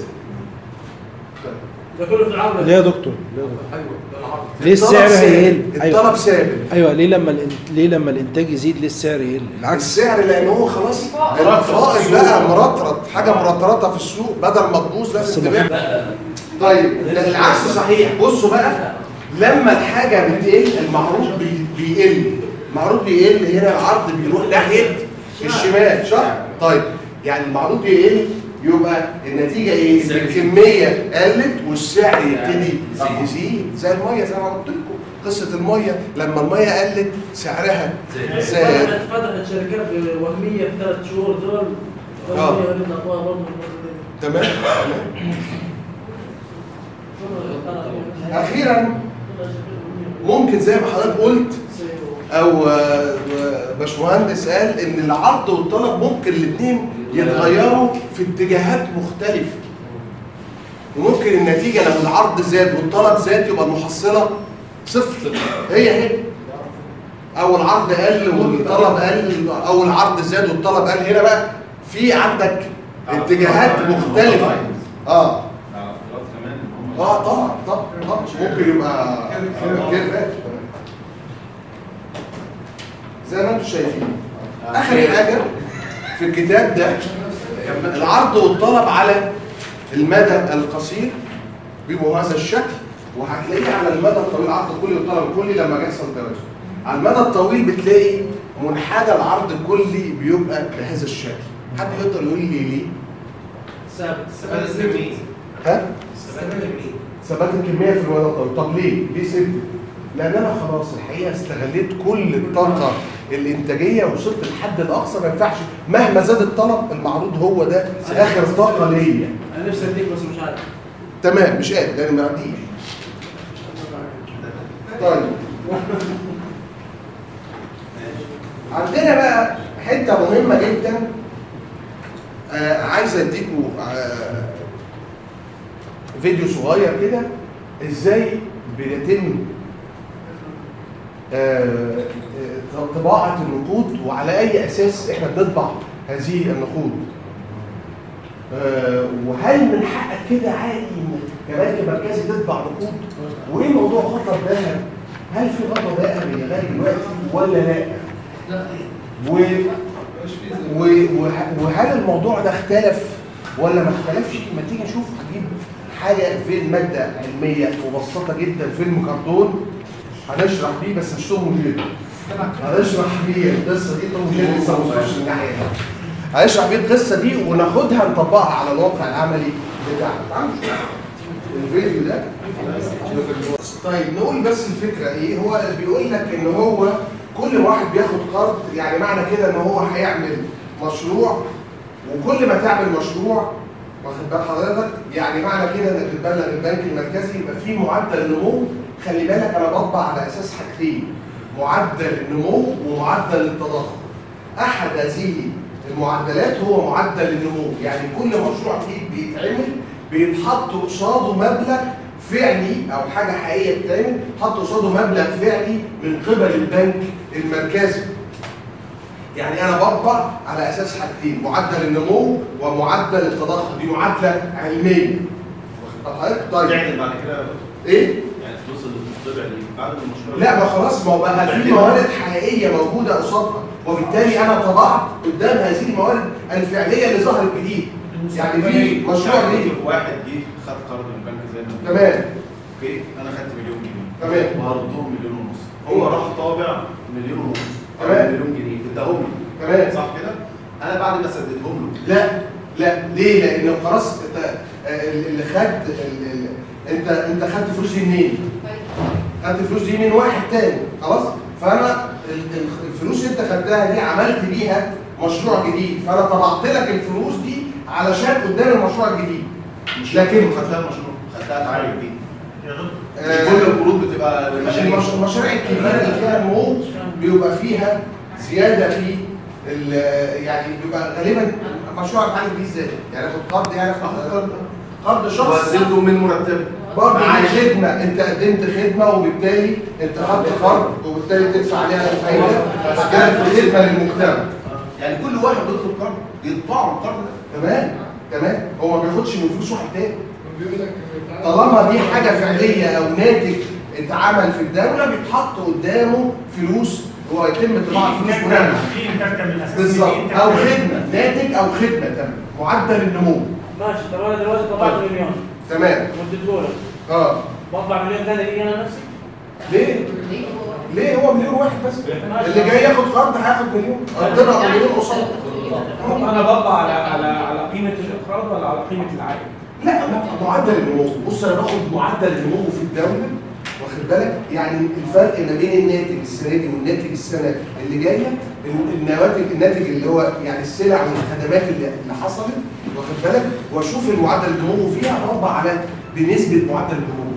ده كله في العرض. ليه يا دكتور؟ ايوه ده العرض. ليه السعر هيقل؟ الطلب ثابت. ايوه ليه لما الان... ليه لما الانتاج يزيد ليه السعر يقل؟ العكس. السعر لان هو خلاص فائض بقى، مرطرط، حاجه مرطرطه في السوق بدل ما تبوظ لازم تبيع. طيب العكس صحيح. بصوا بقى لما الحاجه بتقل المعروض بي... بيقل، المعروض بيقل هنا العرض بيروح ناحيه الشمال، صح؟ طيب يعني المعروض يقل يبقى النتيجه ايه؟ الكميه قلت والسعر يبتدي يزيد زي الميه، زي ما قلت لكم قصه الميه، لما الميه قلت سعرها زاد. فتحت شركات وهميه في ثلاث شهور دول. اه تمام. اخيرا ممكن زي ما حضرتك قلت او باشمهندس قال ان العرض والطلب ممكن الاثنين يتغيروا في اتجاهات مختلفه، وممكن النتيجه لو العرض زاد والطلب زاد يبقى المحصله صفر، هي هي، او العرض قل والطلب قل، او العرض زاد والطلب قل. هنا بقى في عندك اتجاهات مختلفه. اه اه طبعا طبعا طبعا ممكن يبقى كده زي ما انتم شايفين. اخر حاجه في الكتاب ده العرض والطلب على المدى القصير بيبقوا هذا الشكل، وهتلاقيه على المدى الطويل العرض الكلي والطلب الكلي لما يحصل توازن. على المدى الطويل بتلاقي منحنى العرض الكلي بيبقى بهذا الشكل. حد يقدر يقول لي ليه؟ ثبات الكميه. ها؟ ثبات الكميه. ثبات الكميه في المدى الطويل. طب ليه؟ ليه ثبت؟ لان انا خلاص الحقيقه استغليت كل الطاقه الانتاجيه ووصلت للحد الاقصى، ما ينفعش مهما زاد الطلب المعروض هو ده اخر طاقه ليا. انا نفسي اديك بس مش عارف. تمام مش قادر لان ما عنديش. طيب عندنا بقى حته مهمه جدا آه عايز اديكم آه فيديو صغير كده ازاي بيتم آه طباعه النقود وعلى اي اساس احنا بنطبع هذه النقود. آه وهل من حقك كده عادي كبنك مركزي تطبع نقود؟ وايه موضوع خطر ذهب؟ هل في غطا ذهبي لغايه دلوقتي ولا لا؟ لا و... و... وه- وهل الموضوع ده اختلف ولا ما اختلفش؟ ما تيجي نشوف هجيب حاجه في الماده علميه مبسطه جدا، فيلم كرتون هنشرح بيه بس مش توم وجيري. هنشرح بيه القصه دي، توم وجيري لسه ما وصلش الناحيه دي. هنشرح بيه القصه دي وناخدها نطبقها على الواقع العملي بتاعنا. تعالوا نشوف الفيديو ده. طيب نقول بس الفكره ايه. هو بيقول لك ان هو كل واحد بياخد قرض، يعني معنى كده ان هو هيعمل مشروع، وكل ما تعمل مشروع واخد بال حضرتك، يعني معنى كده انك بتبلغ البنك المركزي يبقى في معدل نمو. خلي بالك انا بطبع على اساس حاجتين، معدل النمو ومعدل التضخم. احد هذه المعدلات هو معدل النمو، يعني كل مشروع جديد بيتعمل بيتحط قصاده مبلغ فعلي او حاجه حقيقيه بتتعمل، حط قصاده مبلغ فعلي من قبل البنك المركزي. يعني انا بطبع على اساس حاجتين، معدل النمو ومعدل التضخم. دي معادله علميه واخد بالك؟ طيب يعني بعد كده ايه؟ يعني الفلوس اللي بتطبع دي بعد المشروع لا ما خلاص، ما هو بقى في موارد حقيقيه موجوده قصادها، وبالتالي انا طبعت قدام هذه الموارد الفعليه اللي ظهرت جديد. يعني في مشروع يعني جديد. واحد جه خد قرض من البنك زي ما تمام. اوكي انا خدت مليون جنيه تمام. وهردهم مليون ونص، هو راح طابع مليون ونص او تمام. مليون جنيه اداهم لي. تمام. صح كده؟ انا بعد ما سددهم له لا لا ليه؟ لان خلاص انت اللي خد ال- ال- انت انت خدت فلوس دي منين؟ خدت الفلوس دي من واحد تاني خلاص. فانا ال- ال- الفلوس اللي انت خدتها دي عملت بيها مشروع جديد، فانا طبعت لك الفلوس دي علشان قدام المشروع الجديد. لكن خدتها المشروع خدتها تعالي دي آه، كل القروض بتبقى للمشاريع. المش- المشاريع الكبيره اللي فيها نمو بيبقى فيها زياده في ال- يعني بيبقى غالبا مشروع اتعالج بيه ازاي؟ يعني اخد قرض، يعني اخد قرض قرض شخص وزدته من مرتبه برضه دي خدمه، انت قدمت خدمه وبالتالي انت خدت قرض وبالتالي تدفع عليها الفايده، فكانت خدمه للمجتمع. يعني كل واحد بيطلب قرض يطبعوا القرض ده. تمام تمام. هو ما بياخدش من فلوس واحد تاني. بيقول لك طالما دي حاجه فعليه او ناتج اتعمل في الدوله بيتحط قدامه فلوس ويتم طباعه فلوس بناء في امكان كان من الاساس بالظبط، او خدمه ناتج او خدمه تم معدل النمو. ماشي. طب انا دلوقتي طبعت مليون تمام. واديته لك، اه بطبع مليون ثاني لي انا نفسي. ليه؟ ليه هو مليون واحد بس؟ اللي جاي ياخد قرض هياخد مليون، هتبقى مليون قصاد. انا بطبع على على على قيمه الاقراض ولا على قيمه العائد؟ لا لا، معدل النمو. بص انا باخد معدل النمو في الدوله واخد بالك، يعني الفرق ما بين الناتج السنه دي والناتج السنه اللي جايه، النواتج الناتج اللي هو يعني السلع والخدمات اللي اللي حصلت واخد بالك، واشوف المعدل النمو فيها اطبق على بنسبه معدل النمو.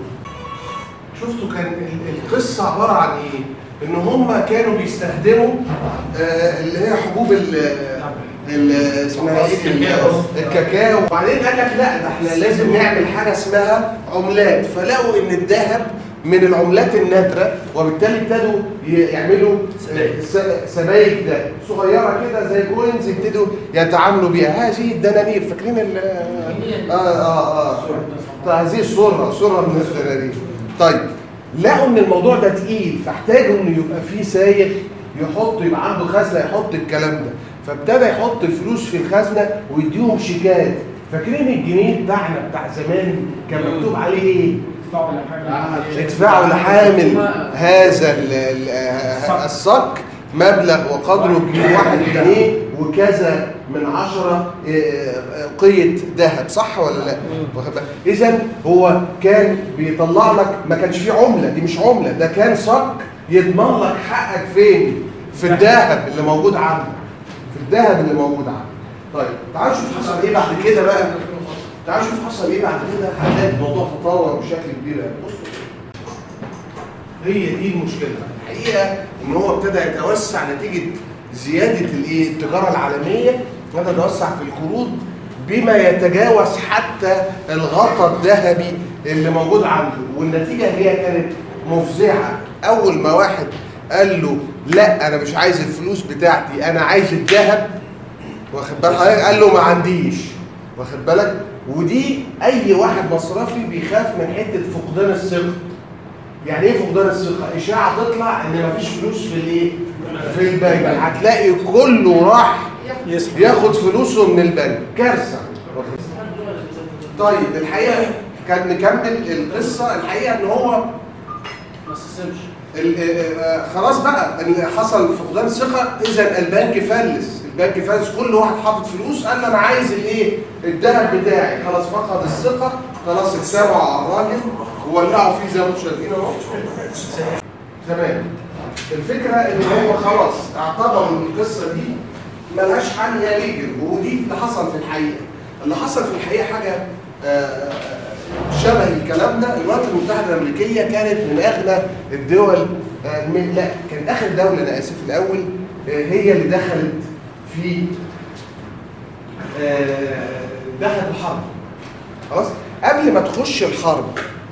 شفتوا كان ال- القصه عباره عن ايه؟ ان هم كانوا بيستخدموا آه اللي هي حبوب ال ال- اسمها ايه؟ الكاكاو. الكاكاو. وبعدين قال لك لا ده احنا لازم نعمل حاجه اسمها عملات، فلقوا ان الذهب من العملات النادره، وبالتالي ابتدوا ي- يعملوا آه، س- سبائك ده صغيره كده زي كوينز، يبتدوا يتعاملوا بيها. هذه الدنانير، فاكرين ال اه اه اه طيب هذه الصوره صوره من الدنانير. طيب لقوا ان الموضوع ده تقيل، فاحتاجوا انه يبقى فيه سايق يحط، يبقى عنده خزنه يحط الكلام ده، فابتدى يحط الفلوس في الخزنه ويديهم شيكات. فاكرين الجنيه بتاعنا بتاع زمان كان مكتوب عليه ايه؟ ادفعوا لحامل هذا ال- ال- الصك مبلغ وقدره جنيه واحد جنيه وكذا من عشرة قية ذهب، صح ولا لا؟ إذا هو كان بيطلع لك، ما كانش فيه عملة، دي مش عملة، ده كان صك يضمن لك حقك فين؟ في الذهب اللي موجود عندك، في الذهب اللي موجود عندك. طيب تعالوا نشوف حصل ايه بعد كده بقى. تعالوا نشوف حصل ايه بعد كده. هنلاقي الموضوع تطور بشكل كبير. بصوا هي دي المشكله الحقيقه، ان هو ابتدى يتوسع نتيجه زياده الايه؟ التجاره العالميه، ابتدى يتوسع في القروض بما يتجاوز حتى الغطاء الذهبي اللي موجود عنده، والنتيجه هي كانت مفزعه. اول ما واحد قال له لا انا مش عايز الفلوس بتاعتي، انا عايز الذهب، واخد بالك حضرتك؟ قال له ما عنديش، واخد بالك؟ ودي اي واحد مصرفي بيخاف من حته فقدان الثقه. يعني ايه فقدان الثقه؟ اشاعه تطلع ان مفيش فلوس في الايه؟ في البنك، هتلاقي كله راح ياخد فلوسه من البنك، كارثه. طيب الحقيقه كان نكمل القصه، الحقيقه ان هو ما استسلمش. خلاص بقى اللي حصل فقدان ثقه، اذا البنك فلس، البنك فلس، كل واحد حاطط فلوس قال انا عايز الايه؟ الذهب بتاعي، خلاص فقد الثقه، خلاص اتسابوا على الراجل وولعوا فيه زي ما انتم شايفين اهو. تمام. الفكره ان هم خلاص اعتبروا ان القصه دي ملهاش حل، هي ليجل، ودي اللي حصل في الحقيقه. اللي حصل في الحقيقه حاجه آه شبه الكلام ده. الولايات المتحده الامريكيه كانت من اغنى الدول، آه من لا كانت اخر دوله انا اسف الاول، آه هي اللي دخلت في آه دخلت الحرب. خلاص؟ قبل ما تخش الحرب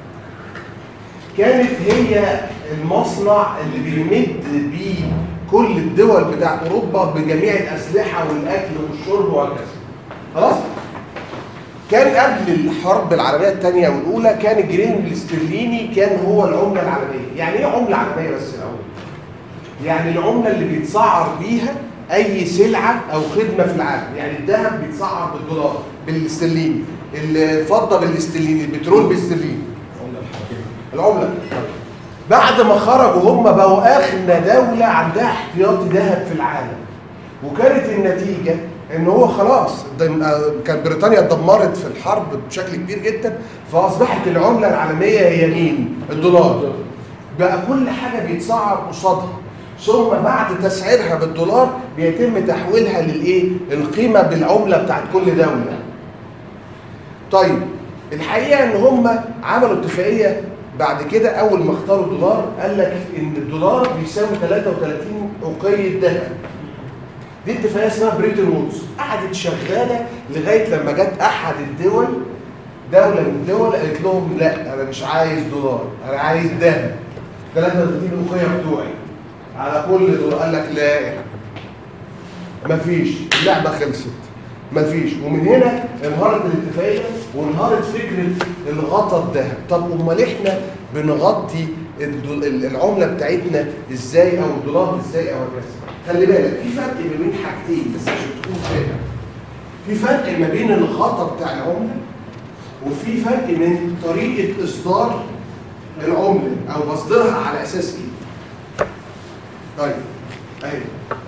كانت هي المصنع اللي بيمد بيه كل الدول بتاعت اوروبا بجميع الاسلحه والاكل والشرب وهكذا. خلاص؟ كان قبل الحرب العالميه الثانيه والاولى كان الجنيه الاسترليني كان هو العمله العالميه. يعني ايه عمله عالميه بس الاول؟ يعني العمله اللي بيتسعر بيها اي سلعه او خدمه في العالم. يعني الذهب بيتسعر بالدولار بالاسترليني، الفضه بالاسترليني، البترول بالاسترليني. العمله. بعد ما خرجوا هم بقوا اغنى دوله عندها احتياطي ذهب في العالم. وكانت النتيجه ان هو خلاص كان بريطانيا اتدمرت في الحرب بشكل كبير جدا، فاصبحت العمله العالميه هي مين؟ الدولار. بقى كل حاجه بيتسعر قصادها، ثم بعد تسعيرها بالدولار بيتم تحويلها للايه؟ القيمه بالعمله بتاعت كل دوله. طيب الحقيقه ان هم عملوا اتفاقيه بعد كده اول ما اختاروا الدولار، قال لك ان الدولار بيساوي ثلاثة وثلاثين أوقية ذهب. دي اتفاقيه اسمها بريتن وودز، قعدت شغاله لغايه لما جت احد الدول، دوله من الدول قالت لهم لا انا مش عايز دولار، انا عايز ذهب. ثلاثة وثلاثين أوقية بتوعي على كل دولار. قال لك لا مفيش، اللعبه خلصت، مفيش. ومن هنا انهارت الاتفاقيه وانهارت فكره الغطا الذهب. طب امال احنا بنغطي العمله بتاعتنا ازاي او الدولار ازاي او هكذا؟ خلي بالك في فرق ما بين حاجتين بس عشان تكون فاهم. في فرق ما بين الغطا بتاع العمله وفي فرق من طريقه اصدار العمله او بصدرها على اساس ايه. طيب اهي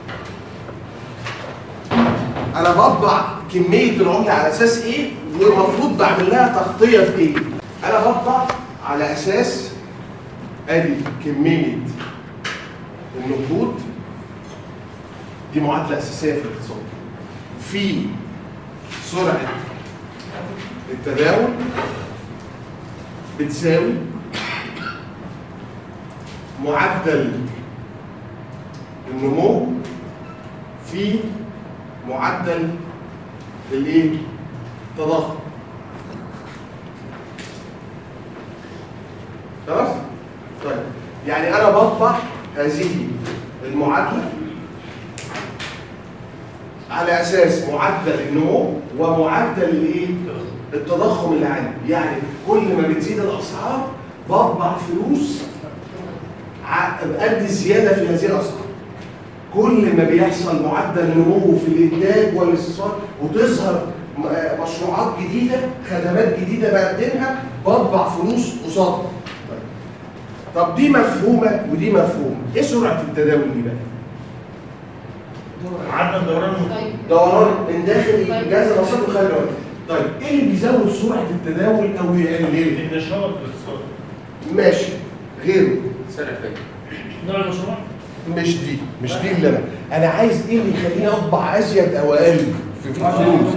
انا بطبع كميه العمله على اساس ايه والمفروض بعمل لها تغطيه بايه. انا بطبع على اساس ادي كميه النقود، دي معادله اساسيه في الاقتصاد، في سرعه التداول بتساوي معدل النمو في معدل الايه؟ التضخم. خلاص؟ طيب يعني انا بطبع هذه المعادله على اساس معدل النمو ومعدل الايه؟ التضخم اللي عندي. يعني كل ما بتزيد الاسعار بطبع فلوس بقد زياده في هذه الاسعار. كل ما بيحصل معدل نمو في الانتاج والاستثمار وتظهر مشروعات جديده، خدمات جديده بقدمها، بطبع فلوس قصادها. طب دي مفهومه ودي مفهومه. ايه سرعه التداول دي بقى؟ معدل دوران دوران من داخل الجهاز الوسيط وخارج الوسيط. طيب ايه اللي بيزود سرعه التداول او يقلله؟ النشاط والاقتصاد. ماشي. غيره سنه فاتت نوع المشروع؟ مش دي مش دي اللي انا انا عايز ايه اللي يخليني اطبع ازيد او اقل في الفلوس.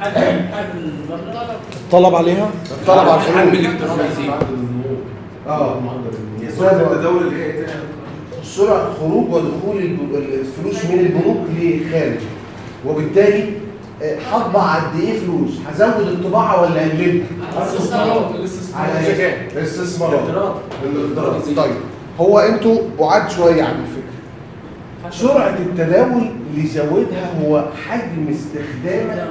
الطلب عليها الطلب على الحجم الفلوس. الالكتروني يزيد. اه سرعه التداول اللي هي سرعه خروج ودخول الفلوس من البنوك لخارج، وبالتالي هطبع قد ايه فلوس؟ هزود الطباعه ولا اقللها؟ الاستثمارات على الاستثمارات الاقتراض. طيب هو انتوا بعاد شويه عن الفكره. سرعه التداول اللي يزودها هو حجم استخدامك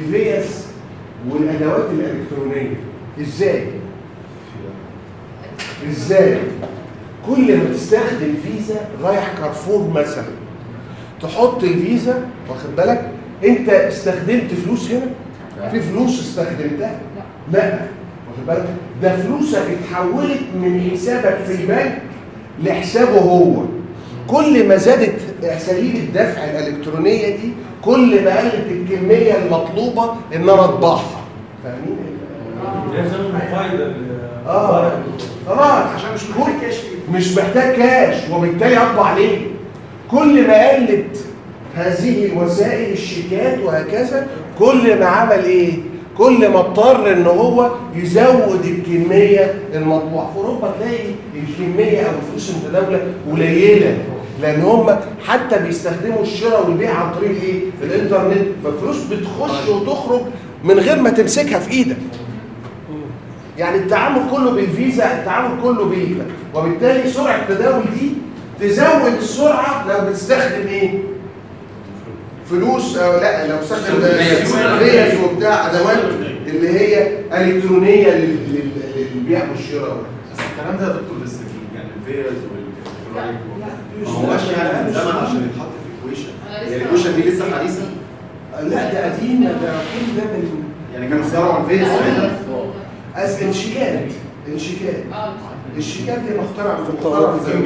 للفيز والادوات الالكترونيه. ازاي؟ ازاي؟ كل ما تستخدم فيزا رايح كارفور مثلا تحط الفيزا، واخد بالك انت استخدمت فلوس هنا؟ في فلوس استخدمتها؟ لا واخد بالك ده فلوسك اتحولت من حسابك في البنك لحسابه هو. كل ما زادت اساليب الدفع الالكترونيه دي كل ما قلت الكميه المطلوبه ان انا اطبعها. فاهمين؟ لازم فايده اه اه عشان مش محتاج كاش، مش محتاج كاش وبالتالي اطبع عليه. كل ما قلت هذه الوسائل الشيكات وهكذا كل ما عمل ايه؟ كل ما اضطر ان هو يزود الكميه المطبوعه. في اوروبا تلاقي الكميه او الفلوس المتداوله قليله لان هم حتى بيستخدموا الشراء والبيع عن طريق الايه؟ الانترنت، فالفلوس بتخش وتخرج من غير ما تمسكها في ايدك. يعني التعامل كله بالفيزا، التعامل كله بيك، وبالتالي سرعه التداول دي تزود السرعه لو بتستخدم ايه؟ فلوس او لا لو استخدم فيز وبتاع ادوات اللي هي الكترونيه للبيع والشراء. بس الكلام ده يا دكتور لسه جديد، يعني الفيز والالكترونيك ما هوش يعني من زمن عشان يتحط في ايكويشن. يعني الايكويشن دي لسه حديثه؟ لا ده قديم، ده كل ده من يعني كانوا اخترعوا الفيز ساعتها؟ از انشيكات انشيكات الشيكات دي مخترعه في مخترعه في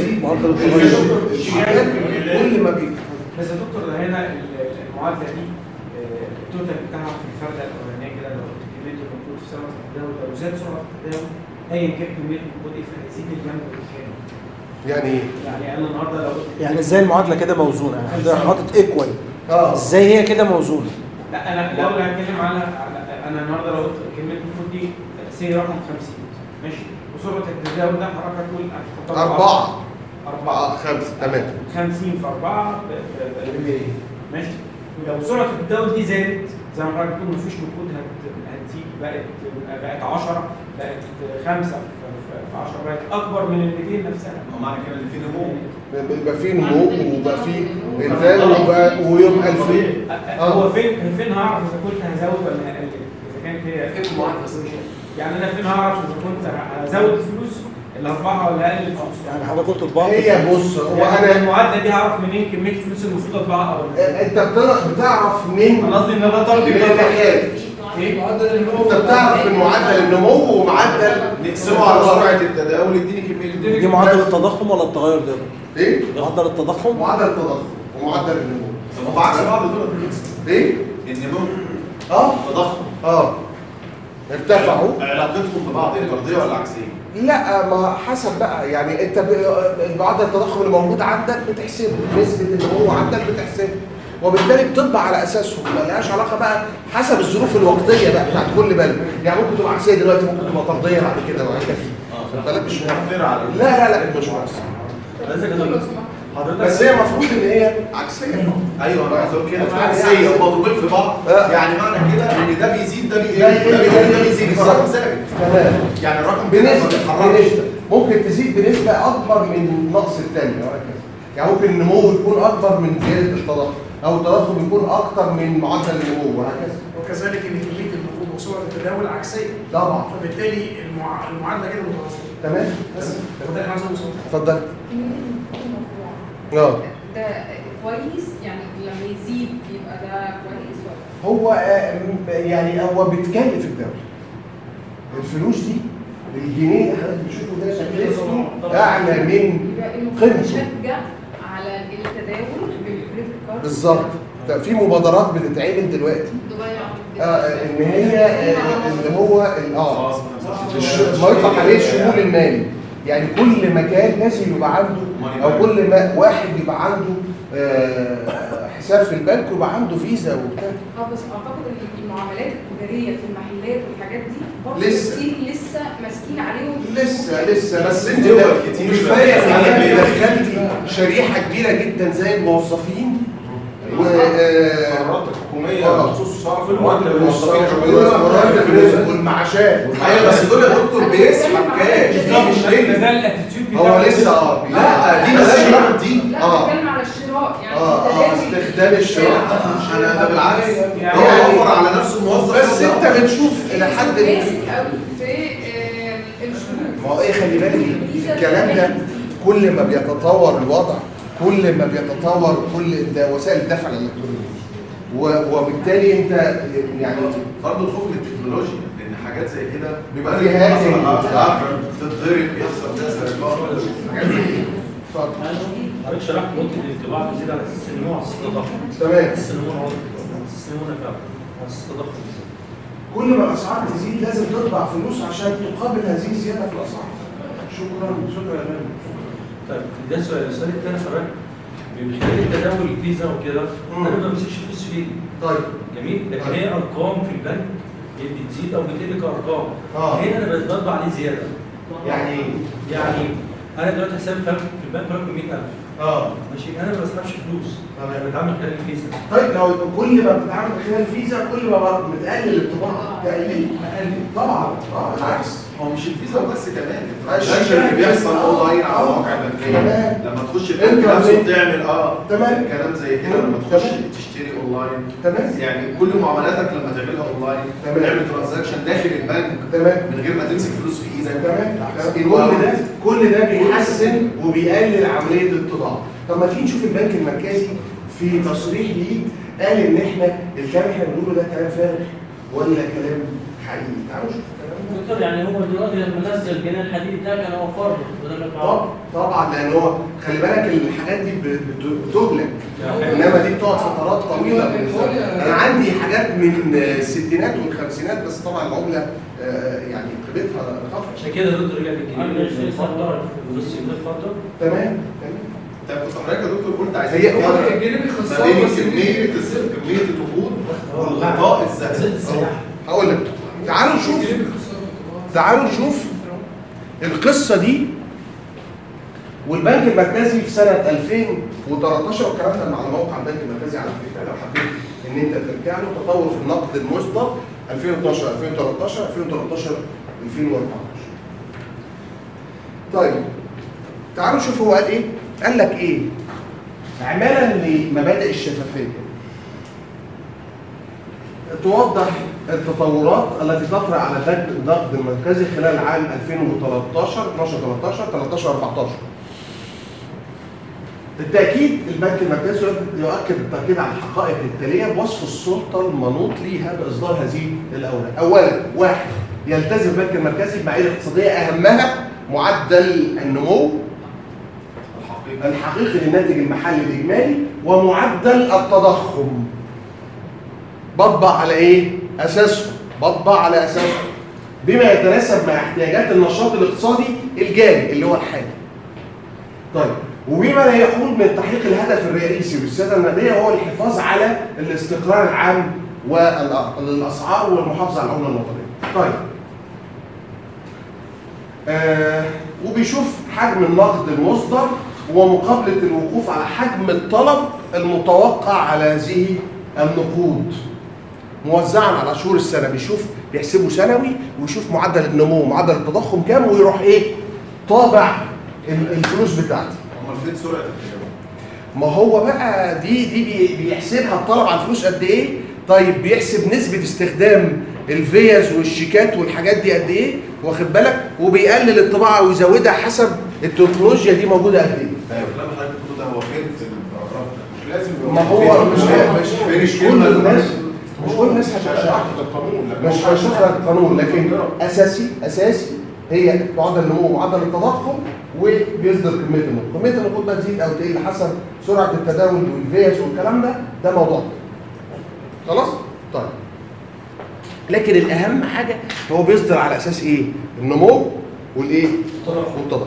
الشيكات كل ما بيك. بس يا دكتور هنا المعادله دي التوتال بتاعها في الفرده الاولانيه كده لو كميه الموجود في سرعه التداول لو زاد سرعه التداول ايا كان كميه الموجود ايه فهيزيد الجنب بالكامل. يعني ايه؟ يعني انا النهارده لو يعني ازاي المعادله كده موزونه؟ يعني عندنا حاطط ايكوال اه ازاي هي كده موزونه؟ لا انا الاول هتكلم على انا النهارده لو قلت كميه الموجود دي سي رقم خمسين ماشي وسرعه التداول ده حضرتك هتقول أربعة أربعة خمسة تمام خمسين في أربعة ماشي. لو سرعة التداول دي زادت زي ما حضرتك بتقول مفيش نقود هتزيد بقت بقت عشرة بقت خمسة في عشرة بقت أكبر من ال مئتين نفسها. معنى كده إن في نمو. يبقى في نمو ويبقى في إنتاج ويبقى الفين. هو فين فين هعرف إذا كنت هزود ولا هقلل؟ إذا كانت هي فين المعادلة؟ يعني أنا فين هعرف إذا كنت هزود الفلوس اللي هطبعها ولا اقل الفلوس؟ يعني حضرتك قلت طباعه هي بص هو يعني انا المعادله دي هعرف منين كميه الفلوس اللي المفروض اطبعها ولا انت بتعرف من انا قصدي ان انا طالب من الناحيات. ايه معدل النمو انت بتعرف من معدل النمو ومعدل نقسمه على سرعه التداول يديني كميه. دي معدل التضخم ولا التغير ده؟ ايه؟ معدل التضخم؟ معدل التضخم ومعدل النمو. طب بعكس بعض دول ايه؟ النمو اه تضخم اه ارتفعوا. علاقتهم ببعض ايه طرديه ولا عكسيه؟ لا ما حسب بقى يعني انت معدل التضخم اللي موجود عندك بتحسبه، نسبه النمو عندك بتحسبه وبالتالي بتطبع على اساسهم، ما لهاش علاقه بقى حسب الظروف الوقتيه بقى بتاعت كل بلد. يعني ممكن تبقى عكسيه دلوقتي ممكن تبقى طرديه بعد كده وهكذا. اه بالك مش مؤثره على لا لا لا مش مؤثره. بس هي المفروض ان هي عكسيه. ايوه انا عايز اقول كده عكسيه ومضروبين في بعض. يعني معنى كده ان ده بيزيد ده بيقل ده ده بيزيد الرقم ثابت. تمام. يعني الرقم بنسبه بنسبه ممكن تزيد بنسبه اكبر من نقص الثانيه وهكذا. يعني ممكن النمو يكون اكبر من زياده التضخم او التضخم يكون اكتر من معدل النمو وهكذا. وكذلك ان كميه النقود وسرعه التداول عكسيه. طبعا. فبالتالي المع... المعادله كده متوازيه. تمام. بس ده احنا عايزين نوصل. اتفضل. اه ده كويس يعني لما يزيد يبقى ده كويس ولا؟ هو يعني هو بيتكلف الدوله. الفلوس دي الجنيه اللي حضرتك بتشوفه ده تكلفته اعلى من قيمته. يشجع على التداول بالكريدت كارد بالظبط. في مبادرات بتتعمل دلوقتي اه ان هي اللي هو اه ما يطلق عليه الشمول المالي. يعني كل مكان لازم يبقى عنده او كل ما واحد يبقى عنده آه حساب في البنك ويبقى عنده فيزا وبتاع. اه بس اعتقد ان المعاملات التجاريه في المحلات والحاجات دي برضه لسه كتير لسه ماسكين عليهم لسه لسه بس انت كفايه ان دخلتي شريحه كبيره جدا زي الموظفين و القرارات الحكوميه بخصوص صرف المواد للموظفين والمعاشات. ايوه بس دول يا دكتور بيسحب كاش دي مش ليه هو لسه اه لا دي بس دي اه بتكلم على الشراء يعني اه اه استخدام الشراء. انا ده بالعكس هو وفر على نفسه الموظف. بس انت بتشوف الى حد بيسك قوي في الشروط ما هو ايه خلي بالك الكلام ده كل ما بيتطور الوضع كل ما بيتطور كل ده وسائل الدفع الالكترونيه و- وبالتالي انت يعني برضه الخوف من التكنولوجيا لان حاجات زي كده بيبقى فيها هاكينج تتضرب بيحصل فيها سرقات حاجات زي كده. اتفضل. حضرتك شرحت نقطة الانطباع بيزيد على أساس النمو على أساس التضخم. تمام. على أساس النمو هو على أساس النمو نفعه على أساس التضخم بالذات. كل ما الاسعار تزيد لازم تطبع فلوس عشان تقابل هذه الزياده في الاسعار. شكرا شكرا يا فندم. طيب ده سؤال، السؤال الثاني حضرتك من خلال التداول الفيزا وكده انا ما بمسكش فلوس في ايدي. طيب جميل، لكن هي ارقام في البنك بتزيد او بتقل كارقام. اه هنا انا بطبع عليه زياده. يعني ايه؟ يعني انا دلوقتي حسابي في البنك رقم مية ألف. اه ماشي، انا ما بسحبش فلوس، انا بتعامل خلال الفيزا. طيب لو كل ما بتتعامل خلال الفيزا كل ما بتقلل الطباعه تقليل طبعا اه العكس. هو مش الفيزا بس كمان الشاشة الترانزاكشن اللي بيحصل آه. اونلاين على آه. المواقع البنكيه تمام. لما تخش انت البنك نفسه عملت- بتعمل اه تمام. كلام زي كده لما تمام. تخش تشتري اونلاين تمام. يعني كل معاملاتك لما تعملها اونلاين تمام. تعمل ترانزاكشن داخل البنك تمام. من غير ما تمسك فلوس في ايدك تمام. تحسين كل واحد. ده كل ده بيحسن وبيقلل عمليه الطباعه. طب ما تيجي نشوف البنك المركزي في تصريح ليه قال ان احنا الكلام اللي احنا بنقوله ده كلام فارغ ولا كلام حقيقي. تعالوا نشوف الكلام ده. دكتور يعني هو دلوقتي لما نزل الجنيه الحديد ده كان وفر بدل طب طبعا لان هو خلي بالك الحاجات دي بت- بت- بتهلك انما دي بتقعد فترات طويله من الزمن. انا عندي حاجات من الستينات والخمسينات بس طبعا العمله آه، يعني قيمتها انخفضت. عشان كده دكتور رجع للجنيه الفضه فلوس الجنيه الفضه. تمام تمام. طب كنت حضرتك يا دكتور قلت عايزين هي نفرق هو الجنيه ما بيخسروا بين بس كميه الس- كميه النقود والغطاء الذهبي. هقول لك تعالوا نشوف تعالوا نشوف القصه دي والبنك المركزي في سنه ألفين وتلتاشر والكلام ده على موقع البنك المركزي على فكره لو حبيت ان انت ترجع له تطور في النقد المصدر ألفين واتناشر ألفين وتلتاشر ألفين وتلتاشر ألفين واربعتاشر. طيب تعالوا نشوف هو قال ايه؟ قال لك ايه؟ عمالا لمبادئ الشفافيه توضح التطورات التي تطرأ على البنك النقد المركزي خلال عام ألفين وتلتاشر اتناشر تلتاشر تلتاشر اربعتاشر. بالتأكيد البنك المركزي يؤكد التأكيد على الحقائق التالية بوصف السلطة المنوط ليها بإصدار هذه الأوراق. أولا واحد يلتزم البنك المركزي بمعايير اقتصادية أهمها معدل النمو الحقيقي للناتج المحلي الإجمالي ومعدل التضخم. بطبع على ايه؟ اساسهم، بطبع على اساسهم بما يتناسب مع احتياجات النشاط الاقتصادي الجاري اللي هو الحالي. طيب وبما لا يحول من تحقيق الهدف الرئيسي والسياده النقديه وهو الحفاظ على الاستقرار العام والاسعار والمحافظه على العمله الوطنيه. طيب آه وبيشوف حجم النقد المصدر ومقابله الوقوف على حجم الطلب المتوقع على هذه النقود موزعا على شهور السنه. بيشوف بيحسبه سنوي ويشوف معدل النمو ومعدل التضخم كام ويروح ايه طابع الفلوس بتاعتي. امال فين سرعه التجاره؟ ما هو بقى دي دي بي- بيحسبها الطلب على الفلوس قد ايه. طيب بيحسب نسبه استخدام الفيز والشيكات والحاجات دي قد ايه واخد بالك وبيقلل الطباعه ويزودها حسب التكنولوجيا دي موجوده قد ايه. طيب لما حضرتك بتقول ده هو فين في البراجراف ده؟ مش لازم يبقى ما فين هو في مش البراجراف. مش فين مش الكلمة كل اللي- الناس مش كل الناس هتشرح مش هشرح القانون لكن اساسي اساسي هي معدل النمو ومعدل التضخم وبيصدر كميه النقود. كميه النقود بقى تزيد او تقل حسب سرعه التداول والفيز والكلام ده ده موضوع خلاص. طيب لكن الاهم حاجه هو بيصدر على اساس ايه؟ النمو والايه؟ والتضخم.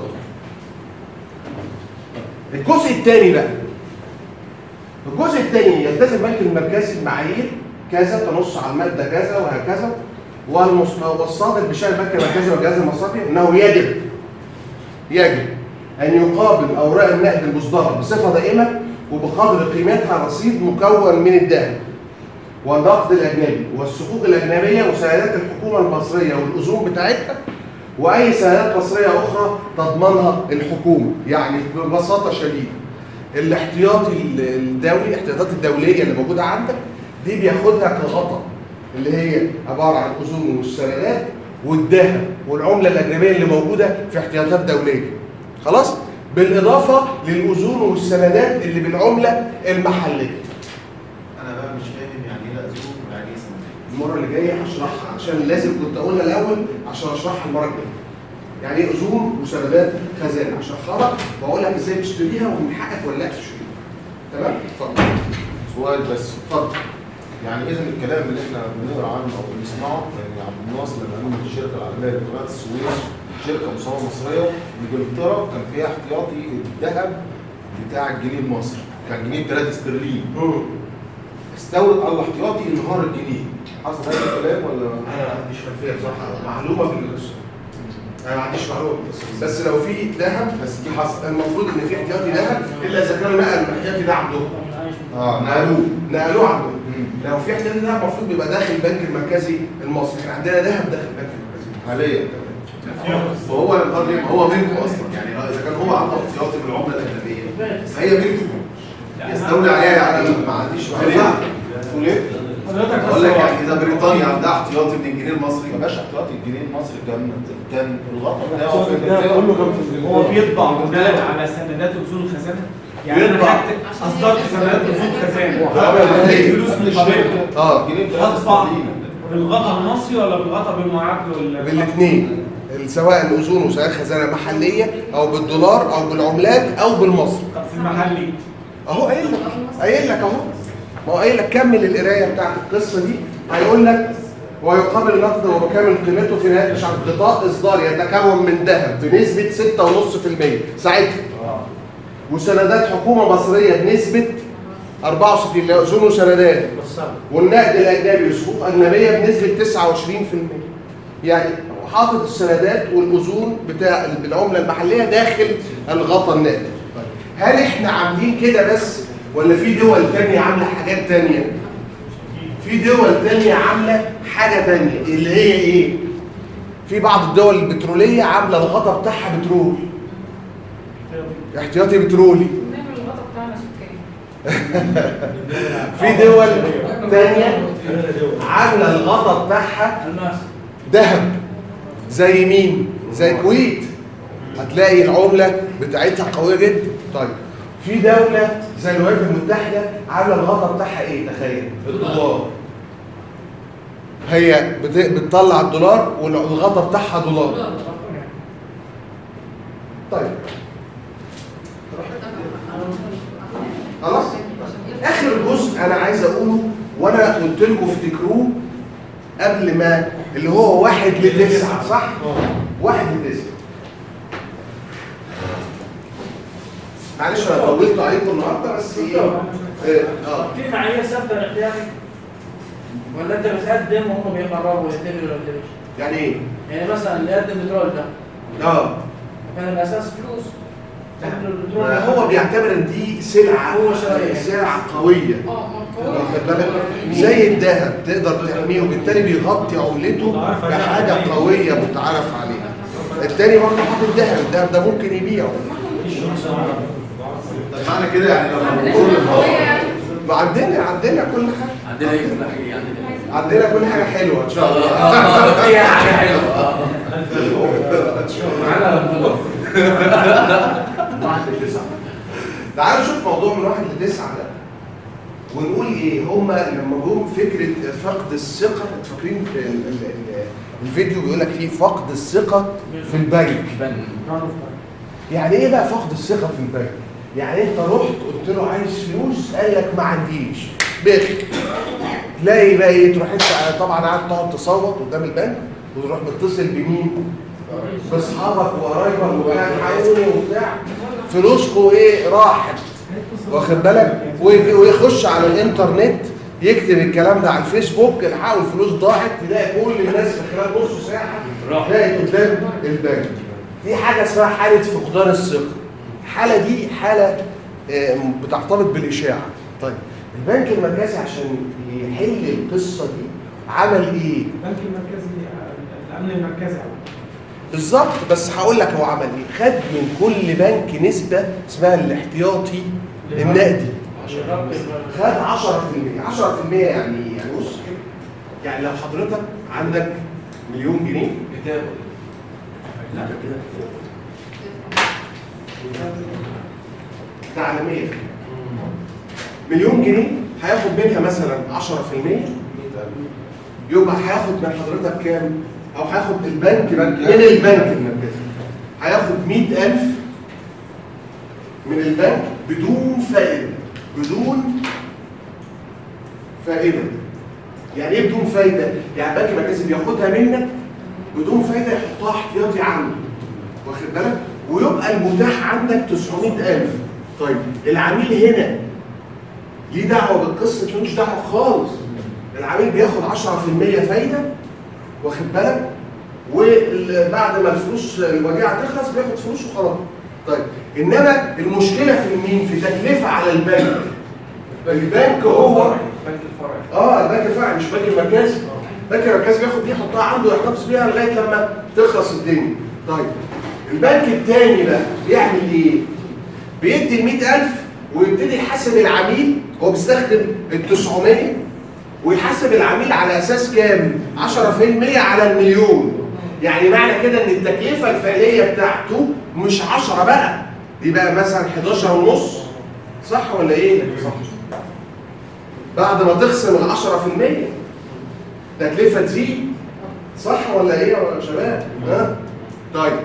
الجزء الثاني بقى الجزء الثاني يلتزم البنك المركزي بمعايير كذا تنص على الماده كذا وهكذا والمص- والصادر بشان البنك المركزي والجهاز المصرفي انه يجب يجب ان يقابل اوراق النقد المصدره بصفه دائمه وبقدر قيمتها رصيد مكون من الذهب والنقد الاجنبي والصكوك الاجنبيه وسندات الحكومه المصريه والاذون بتاعتها واي سندات مصريه اخرى تضمنها الحكومه. يعني ببساطه شديده الاحتياطي الدولي الاحتياطات الدوليه اللي موجوده عندك دي بياخدها كغطا اللي هي عباره عن اذون والسندات والذهب والعمله الاجنبيه اللي موجوده في احتياطات دوليه. خلاص؟ بالاضافه للاذون والسندات اللي بالعمله المحليه. انا بقى مش فاهم يعني ايه اذون ويعني ايه سندات. المره اللي جايه هشرحها عشان لازم كنت اقولها الاول عشان اشرحها المره الجايه. يعني ايه اذون وسندات خزانه؟ هشرحها لك واقول لك ازاي تشتريها ومن حقك ولا لا تشتريها. تمام؟ اتفضل. سؤال بس اتفضل. يعني اذا الكلام اللي احنا بنقرا عنه او بنسمعه يعني عبد الناصر لما قال ان الشركه العالميه لقناه السويس شركه مصنعه مصريه انجلترا كان فيها احتياطي الذهب بتاع الجنيه المصري، كان جنيه ثلاثة استرليني. استورد على الاحتياطي انهار الجنيه. حصل هذا الكلام ولا؟ انا ما عنديش خلفيه بصراحه معلومه بالقصه. انا ما عنديش معلومه بالقصه، بس لو في ذهب بس دي حصل المفروض ان في احتياطي ذهب الا اذا كانوا نقلوا الاحتياطي ده عندهم. اه نقلوه نقلوه عندهم. لو في احتياطي ذهب المفروض بيبقى داخل البنك المركزي المصري، احنا عندنا ذهب داخل البنك المركزي حاليا. فهو هو ملكه اصلا، يعني اذا كان هو عنده احتياطي بالعمله الاجنبيه فهي ملكه. يستولي عليها يعني ما عنديش معلومه. تقول ايه؟ حضرتك بقول لك يعني اذا بريطانيا عندها احتياطي من الجنيه المصري ما بقاش احتياطي الجنيه المصري كان كان الغطا بتاعه في الجنيه هو بيطبع بناء على سندات اصول الخزانه. يعني انا خدت اصدرت سندات اصول خزانه فلوس مقابلها اه هطبع بالغطا المصري ولا بالغطا بالمعادله؟ بالاثنين، سواء الاذون وسواء خزانه محليه او بالدولار او بالعملات او بالمصري. طب في المحلي اهو قايل لك قايل لك اهو ما هو قايل لك كمل القرايه بتاعت القصه دي. هيقول لك ويقابل النقد وبكامل قيمته في نهايه مش عارف غطاء اصدار يتكون من ذهب بنسبه ستة فاصلة خمسة بالمية ساعتها، وسندات حكومه مصريه بنسبه أربعة وستين اللي اذون وسندات، والنقد الاجنبي وصفوف اجنبيه بنسبه تسعة وعشرين بالمية. يعني حاطط السندات والاذون بتاع بالعمله المحليه داخل الغطاء النقدي. هل احنا عاملين كده بس ولا في دول تانية عامله حاجات تانية؟ في دول تانية عامله حاجه تانية اللي هي ايه؟ في بعض الدول البتروليه عامله الغطاء بتاعها بترول. احتياطي بترولي. نعمل الغطا بتاعنا سكري. في دول تانية عامله الغطاء بتاعها ذهب. زي مين؟ زي الكويت. هتلاقي العمله بتاعتها قويه جدا. طيب في دوله زي الولايات المتحده عامله الغطاء بتاعها ايه؟ تخيل الدولار. هي بتطلع الدولار والغطاء بتاعها دولار. طيب خلاص اخر جزء انا عايز اقوله وانا قلت لكم افتكروه قبل ما اللي هو واحد لتسعه صح؟ واحد لتسعه. معلش انا طولت عليكم النهارده بس ايه؟ اه في معايير ثابته للاحتياطي ولا انت بتقدم وهم بيقرروا يقدموا ولا ما يقدموش؟ يعني ايه؟ يعني مثلا اللي قدم بترول ده اه كان الاساس فلوس. هو بيعتبر ان دي سلعه سلعه قويه. اه واخد بالك؟ زي الذهب تقدر تحميه وبالتالي بيغطي عملته بحاجه قويه متعارف عليها. التاني برضه حاطط ذهب، الذهب ده ممكن يبيعه. طيب معنى كده يعني لما نقول عندنا عندنا كل حاجه. عندنا ايه كل حاجه عندنا عندنا كل حاجه حلوه ان شاء الله. اه فيها حاجه حلوه ان شاء الله. واحد لتسعه. تعالوا نشوف موضوع من واحد لتسعه ده ونقول ايه هما لما جم فكره فقد الثقه. فاكرين الفيديو بيقول لك فيه فقد الثقه في البنك. يعني ايه بقى فقد الثقه في البنك؟ يعني انت رحت قلت له عايز فلوس قال لك ما عنديش بخ. تلاقي بقى ايه؟ تروح انت طبعا قاعد تقعد تصوت قدام البنك وتروح متصل بمين؟ باصحابك وقرايبك وبتاع حقوني وبتاع فلوسكوا ايه؟ راحت. واخد بالك؟ ويخش على الانترنت يكتب الكلام ده على الفيسبوك الحقوا الفلوس ضاعت. تلاقي كل الناس في خلال نص ساعه تلاقي قدام البنك. دي حاجه اسمها حاله فقدان الثقه. الحاله دي حاله بترتبط بالاشاعه. طيب البنك المركزي عشان يحل القصه دي عمل ايه؟ البنك المركزي الامن المركزي بالظبط. بس هقول لك هو عمل ايه. خد من كل بنك نسبه اسمها الاحتياطي النقدي. خد عشرة بالمية. عشرة بالمية يعني يعني بص يعني لو حضرتك عندك مليون جنيه كتاب لا ده عالمية. مليون جنيه هياخد منها مثلا عشرة في المية، يبقى هياخد من حضرتك كام؟ او هياخد البنك من البنك المركزي هياخد مئة ألف من البنك بدون فائدة. بدون فائدة يعني ايه بدون فايدة؟ يعني البنك المركزي بياخدها منك بدون فايدة يحطها احتياطي عنده، واخد بالك؟ ويبقى المتاح عندك تسعمئة ألف. طيب العميل هنا ليه دعوة بالقصة؟ ملوش دعوة خالص. العميل بياخد عشرة في المية فايدة، واخد بالك؟ وبعد ما الفلوس الوديعة تخلص بياخد فلوس وخلاص. طيب انما المشكلة في مين؟ في تكلفة على البنك. البنك هو البنك الفرعي. اه البنك الفرعي مش البنك المركزي. البنك المركزي بياخد دي يحطها عنده يحتفظ بيها لغايه لما تخلص الدنيا. طيب البنك الثاني بقى بيعمل ايه؟ بيدي ال مئة ألف ويبتدي يحاسب العميل. هو بيستخدم ال تسعمية ويحاسب العميل على اساس كام؟ عشرة في المية على المليون. يعني معنى كده ان التكلفه الفعليه بتاعته مش عشرة بقى، دي بقى مثلا حداشر ونص. صح ولا ايه؟ صح. بعد ما تخصم ال عشرة في المية تكلفه تزيد. صح ولا ايه يا شباب؟ ها؟ طيب.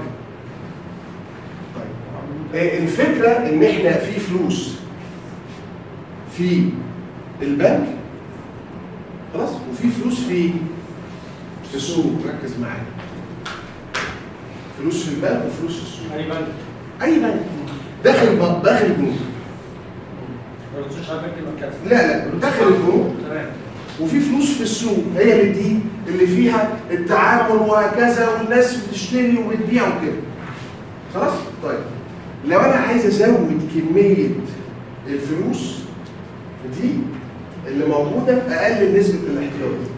طيب. الفكره ان احنا في فلوس في البنك خلاص، وفي فلوس في في السوق. ركز معايا. فلوس في البنك وفلوس في السوق. اي بنك. اي بنك. داخل بنك داخل بنوك. ما تنسوش على البنك المركزي. لا لا داخل البنوك. تمام. وفي وفي فلوس في السوق هي اللي دي اللي فيها التعامل وهكذا، والناس بتشتري وبتبيع وكده. خلاص؟ طيب لو انا عايز ازود كميه الفلوس دي اللي موجوده اقلل نسبه الاحتياطي.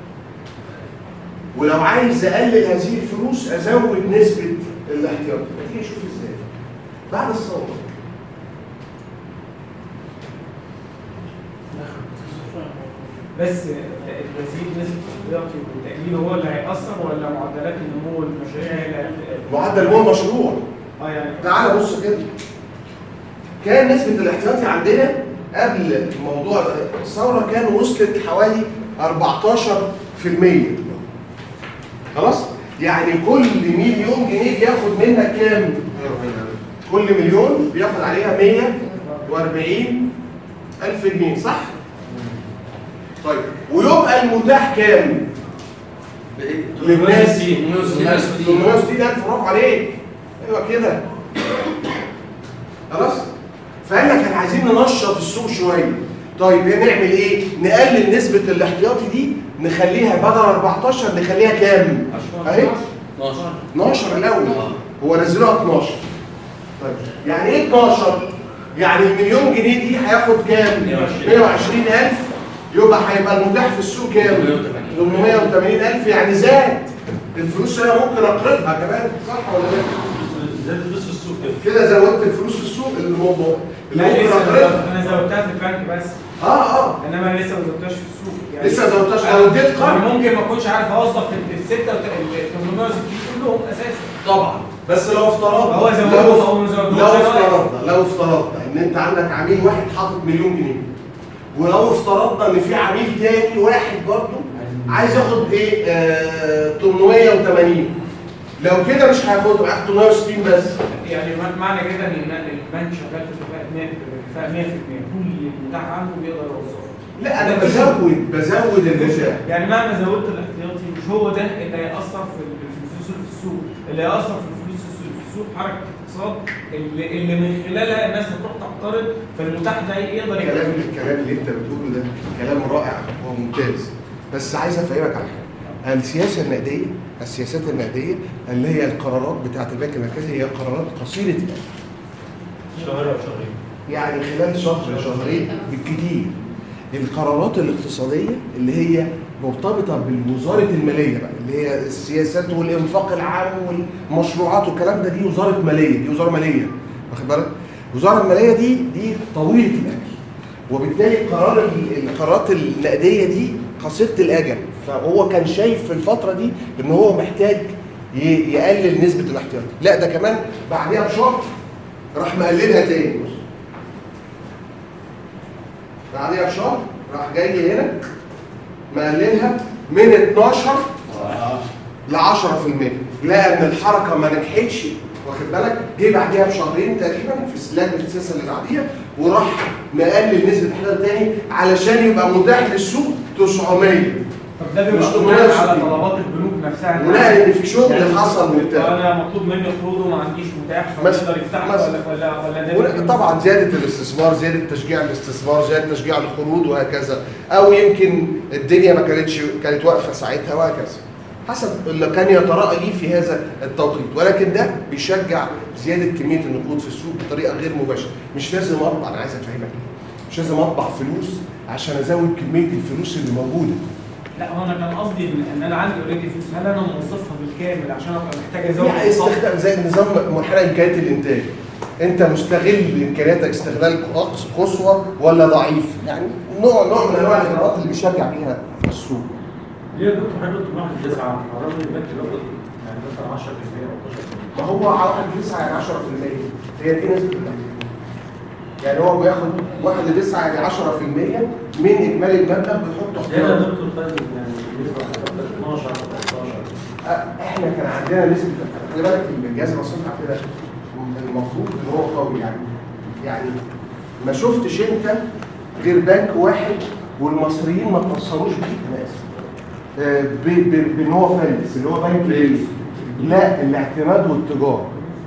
ولو عايز اقلل هذه الفلوس ازود نسبه الاحتياطي. تيجي نشوف ازاي بعد الثوره. بس تزيد نسبه الاحتياطي والتقليل هو اللي هيأثر ولا معدلات النمو والمشاريع هي اللي هت- معدل نمو المشروع. اه يعني تعال بص كده. كان نسبة الاحتياطي عندنا قبل موضوع الثورة كان وصلت حوالي أربعتاشر في المية. خلاص؟ يعني كل مليون جنيه بياخد منك كام؟ كل مليون بياخد عليها مئة وأربعين ألف جنيه، صح؟ طيب ويبقى المتاح كام؟ للناس ثمانمئة وستين ألف. برافو عليك. ايوه كده. خلاص؟ فقال لك احنا عايزين ننشط السوق شويه. طيب نعمل ايه؟ نقلل نسبه الاحتياطي دي نخليها بدل أربعتاشر نخليها كام؟ اهي اتناشر الاول. هو نزلوها اتناشر. طيب يعني ايه اتناشر؟ يعني المليون جنيه دي هياخد كام؟ مئة وعشرين ألف. يبقى هيبقى المتاح في السوق كام؟ ثمانمئة وثمانين ألف. يعني زاد الفلوس اللي انا ممكن اقرضها كمان. صح ولا لا؟ زاد الفلوس في السوق كده. كده زودت الفلوس في السوق الموضوع اللي لا ممكن لسه اقرضها. انا زودتها في البنك بس. اه اه انما انا لسه ما زودتهاش في السوق يعني. لسه ما زودتهاش. لو اديت قرض ممكن ما اكونش عارف اوظف ال ستة ثمانمئة وستين كلهم اساسا. طبعا. بس لو افترضنا هو زودهم لو او ما زودهمش لو افترضنا لو افترضنا ان انت عندك عميل واحد حاطط مليون جنيه، ولو افترضنا ان في عميل تاني واحد برضه عايز ياخد ايه آه ثمانمئة وثمانين، لو كده مش هياخده، هياخد ثمانمئة وستين بس. يعني معنى كده ان البنك شغال في اتفاق مئة في المئة كل المتاح عنده بيقدر يوظفه. لا انا بزود بزود المتاح. يعني مهما زودت الاحتياطي مش هو ده اللي هيأثر في الفلوس اللي في السوق، اللي هيأثر في الفلوس في السوق حركه الاقتصاد اللي, اللي من خلالها الناس هتروح تقترض، فالمتاح ده يقدر الكلام الكلام اللي انت بتقوله ده كلام رائع وممتاز، بس عايز افهمك على حاجه. السياسه النقديه السياسات النقديه اللي هي القرارات بتاعه البنك المركزي هي قرارات قصيره الاجل. شهر او شهرين. يعني خلال شهر شهرين بالكتير. القرارات الاقتصاديه اللي هي مرتبطه بوزاره الماليه بقى، اللي هي السياسات والانفاق العام والمشروعات والكلام ده، دي وزاره ماليه، دي وزاره ماليه، واخد بالك؟ الوزاره الماليه دي دي طويله الاجل، وبالتالي قرار القرارات النقديه دي قصيره الاجل. فهو كان شايف في الفتره دي ان هو محتاج ي- يقلل نسبه الاحتياطي. لا ده كمان بعديها بشهر راح مقللها تاني. بعديها بشهر راح جاي هنا مقللها من اتناشر ل عشرة في المية. لقى ان الحركه ما نجحتش، واخد بالك؟ جه بعديها بشهرين تقريبا في سلالة السياسه اللي بعديها وراح مقلل نسبه الاحتياطي تاني علشان يبقى متاح للسوق تسعمية. طب ده مش بيبقى بناء على ثمانمية وستين. طلبات البنوك نفسها. ولقى ان في شغل يعني حصل وبتاع. انا مطلوب مني قروض وما عنديش متاح فيقدر يفتحها ولا ولا ولا ولا- طبعا زياده الاستثمار، زياده تشجيع الاستثمار، زياده تشجيع القروض وهكذا، او يمكن الدنيا ما كانتش كانت واقفه ساعتها وهكذا، حسب اللي كان يتراءى ليه في هذا التوقيت. ولكن ده بيشجع زياده كميه النقود في السوق بطريقه غير مباشره. مش لازم اطبع، انا عايز افهمك، مش لازم اطبع فلوس عشان ازود كميه الفلوس اللي موجوده. لا هو انا كان قصدي ان إن انا عندي اوريدي فلوس، هل انا موظفها بالكامل عشان ابقى محتاج ازود يعني استخدام زي نظام منحنى امكانيات الانتاج، انت مستغل امكانياتك استغلال قصوى ولا ضعيف؟ يعني نوع نوع من انواع الاجراءات اللي بيشجع بيها السوق. ليه يا دكتور حضرتك واحد تسعة؟ الراجل البنك بياخد يعني مثلا عشرة في المية او اتناشر في المية. ما هو واحد لتسعة يعني عشرة في المية، هي دي نسبة الاحتياطي. يعني هو بياخد واحد لتسعة يعني عشرة في المية من اجمالي المبلغ بيحطه ليه يا احتياطي. دكتور فاهم يعني بالنسبه لحضرتك اتناشر تلتاشر؟ احنا كان عندنا نسبة، خلي بالك الجهاز المصرفي كده المفروض ان هو قوي يعني. يعني ما شفتش انت غير بنك واحد والمصريين ما تأثروش بيه، انا اسف. آه، ب- ب- بان هو فلس اللي هو بنك ايه؟ لا الاعتماد والتجاره.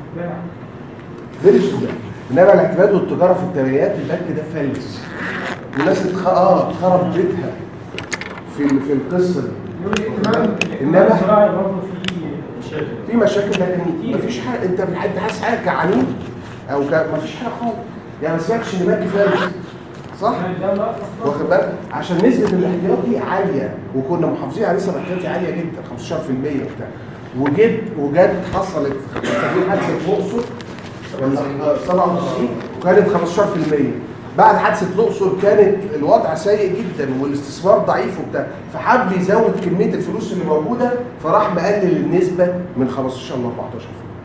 غير السودان. انما الاعتماد والتجاره في الثمانينات البنك ده فلس. والناس اتخ... اه اتخرب بيتها في ال- في القصه دي. انما برضه في مشاكل. في مشاكل لكن مفيش حاجه، انت انت حاسس حاجه كعميل او ك... مفيش حاجه خالص. يعني ما سمعتش ان بنك فلس صح؟ واخد بالك؟ عشان نسبه الاحتياطي عاليه وكنا محافظين على نسبه الاحتياطي عاليه جدا خمستاشر في المية وبتاع. وجد وجد حصلت تغيير حادثه الاقصر سبعة وتسعين وكانت خمستاشر في المية. بعد حادثه الاقصر كانت الوضع سيء جدا والاستثمار ضعيف وبتاع، فحب يزود كميه الفلوس اللي موجوده فراح مقلل النسبه من خمستاشر ل اربعتاشر في المية.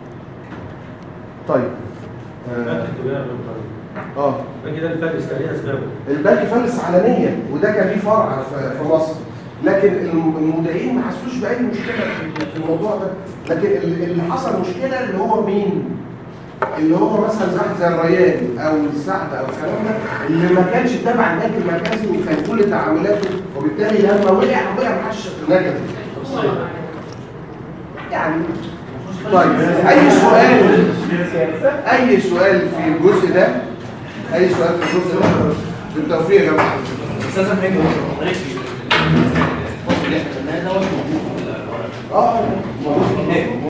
طيب البنك التجاري يا دكتور. اه البنك ده الفلس كان ليه اسبابه؟ البنك فلس علنيا وده كان ليه فرع في في مصر، لكن المودعين ما حسوش باي مشكله في- في الموضوع ده. لكن ال- اللي حصل مشكله اللي هو مين؟ اللي هو مثلا زي زي الريان او السعد او الكلام ده اللي ما كانش تابع البنك المركزي وكان كل تعاملاته، وبالتالي لما وقع وقع ما حدش نجد. يعني طيب اي سؤال اي سؤال في الجزء ده، اي سؤال في الجزء ده بالتوفيق يا جماعه. استاذ محمد حضرتك الفصل اللي احنا خدناه دوت موجود في الورق. اه موجود هناك.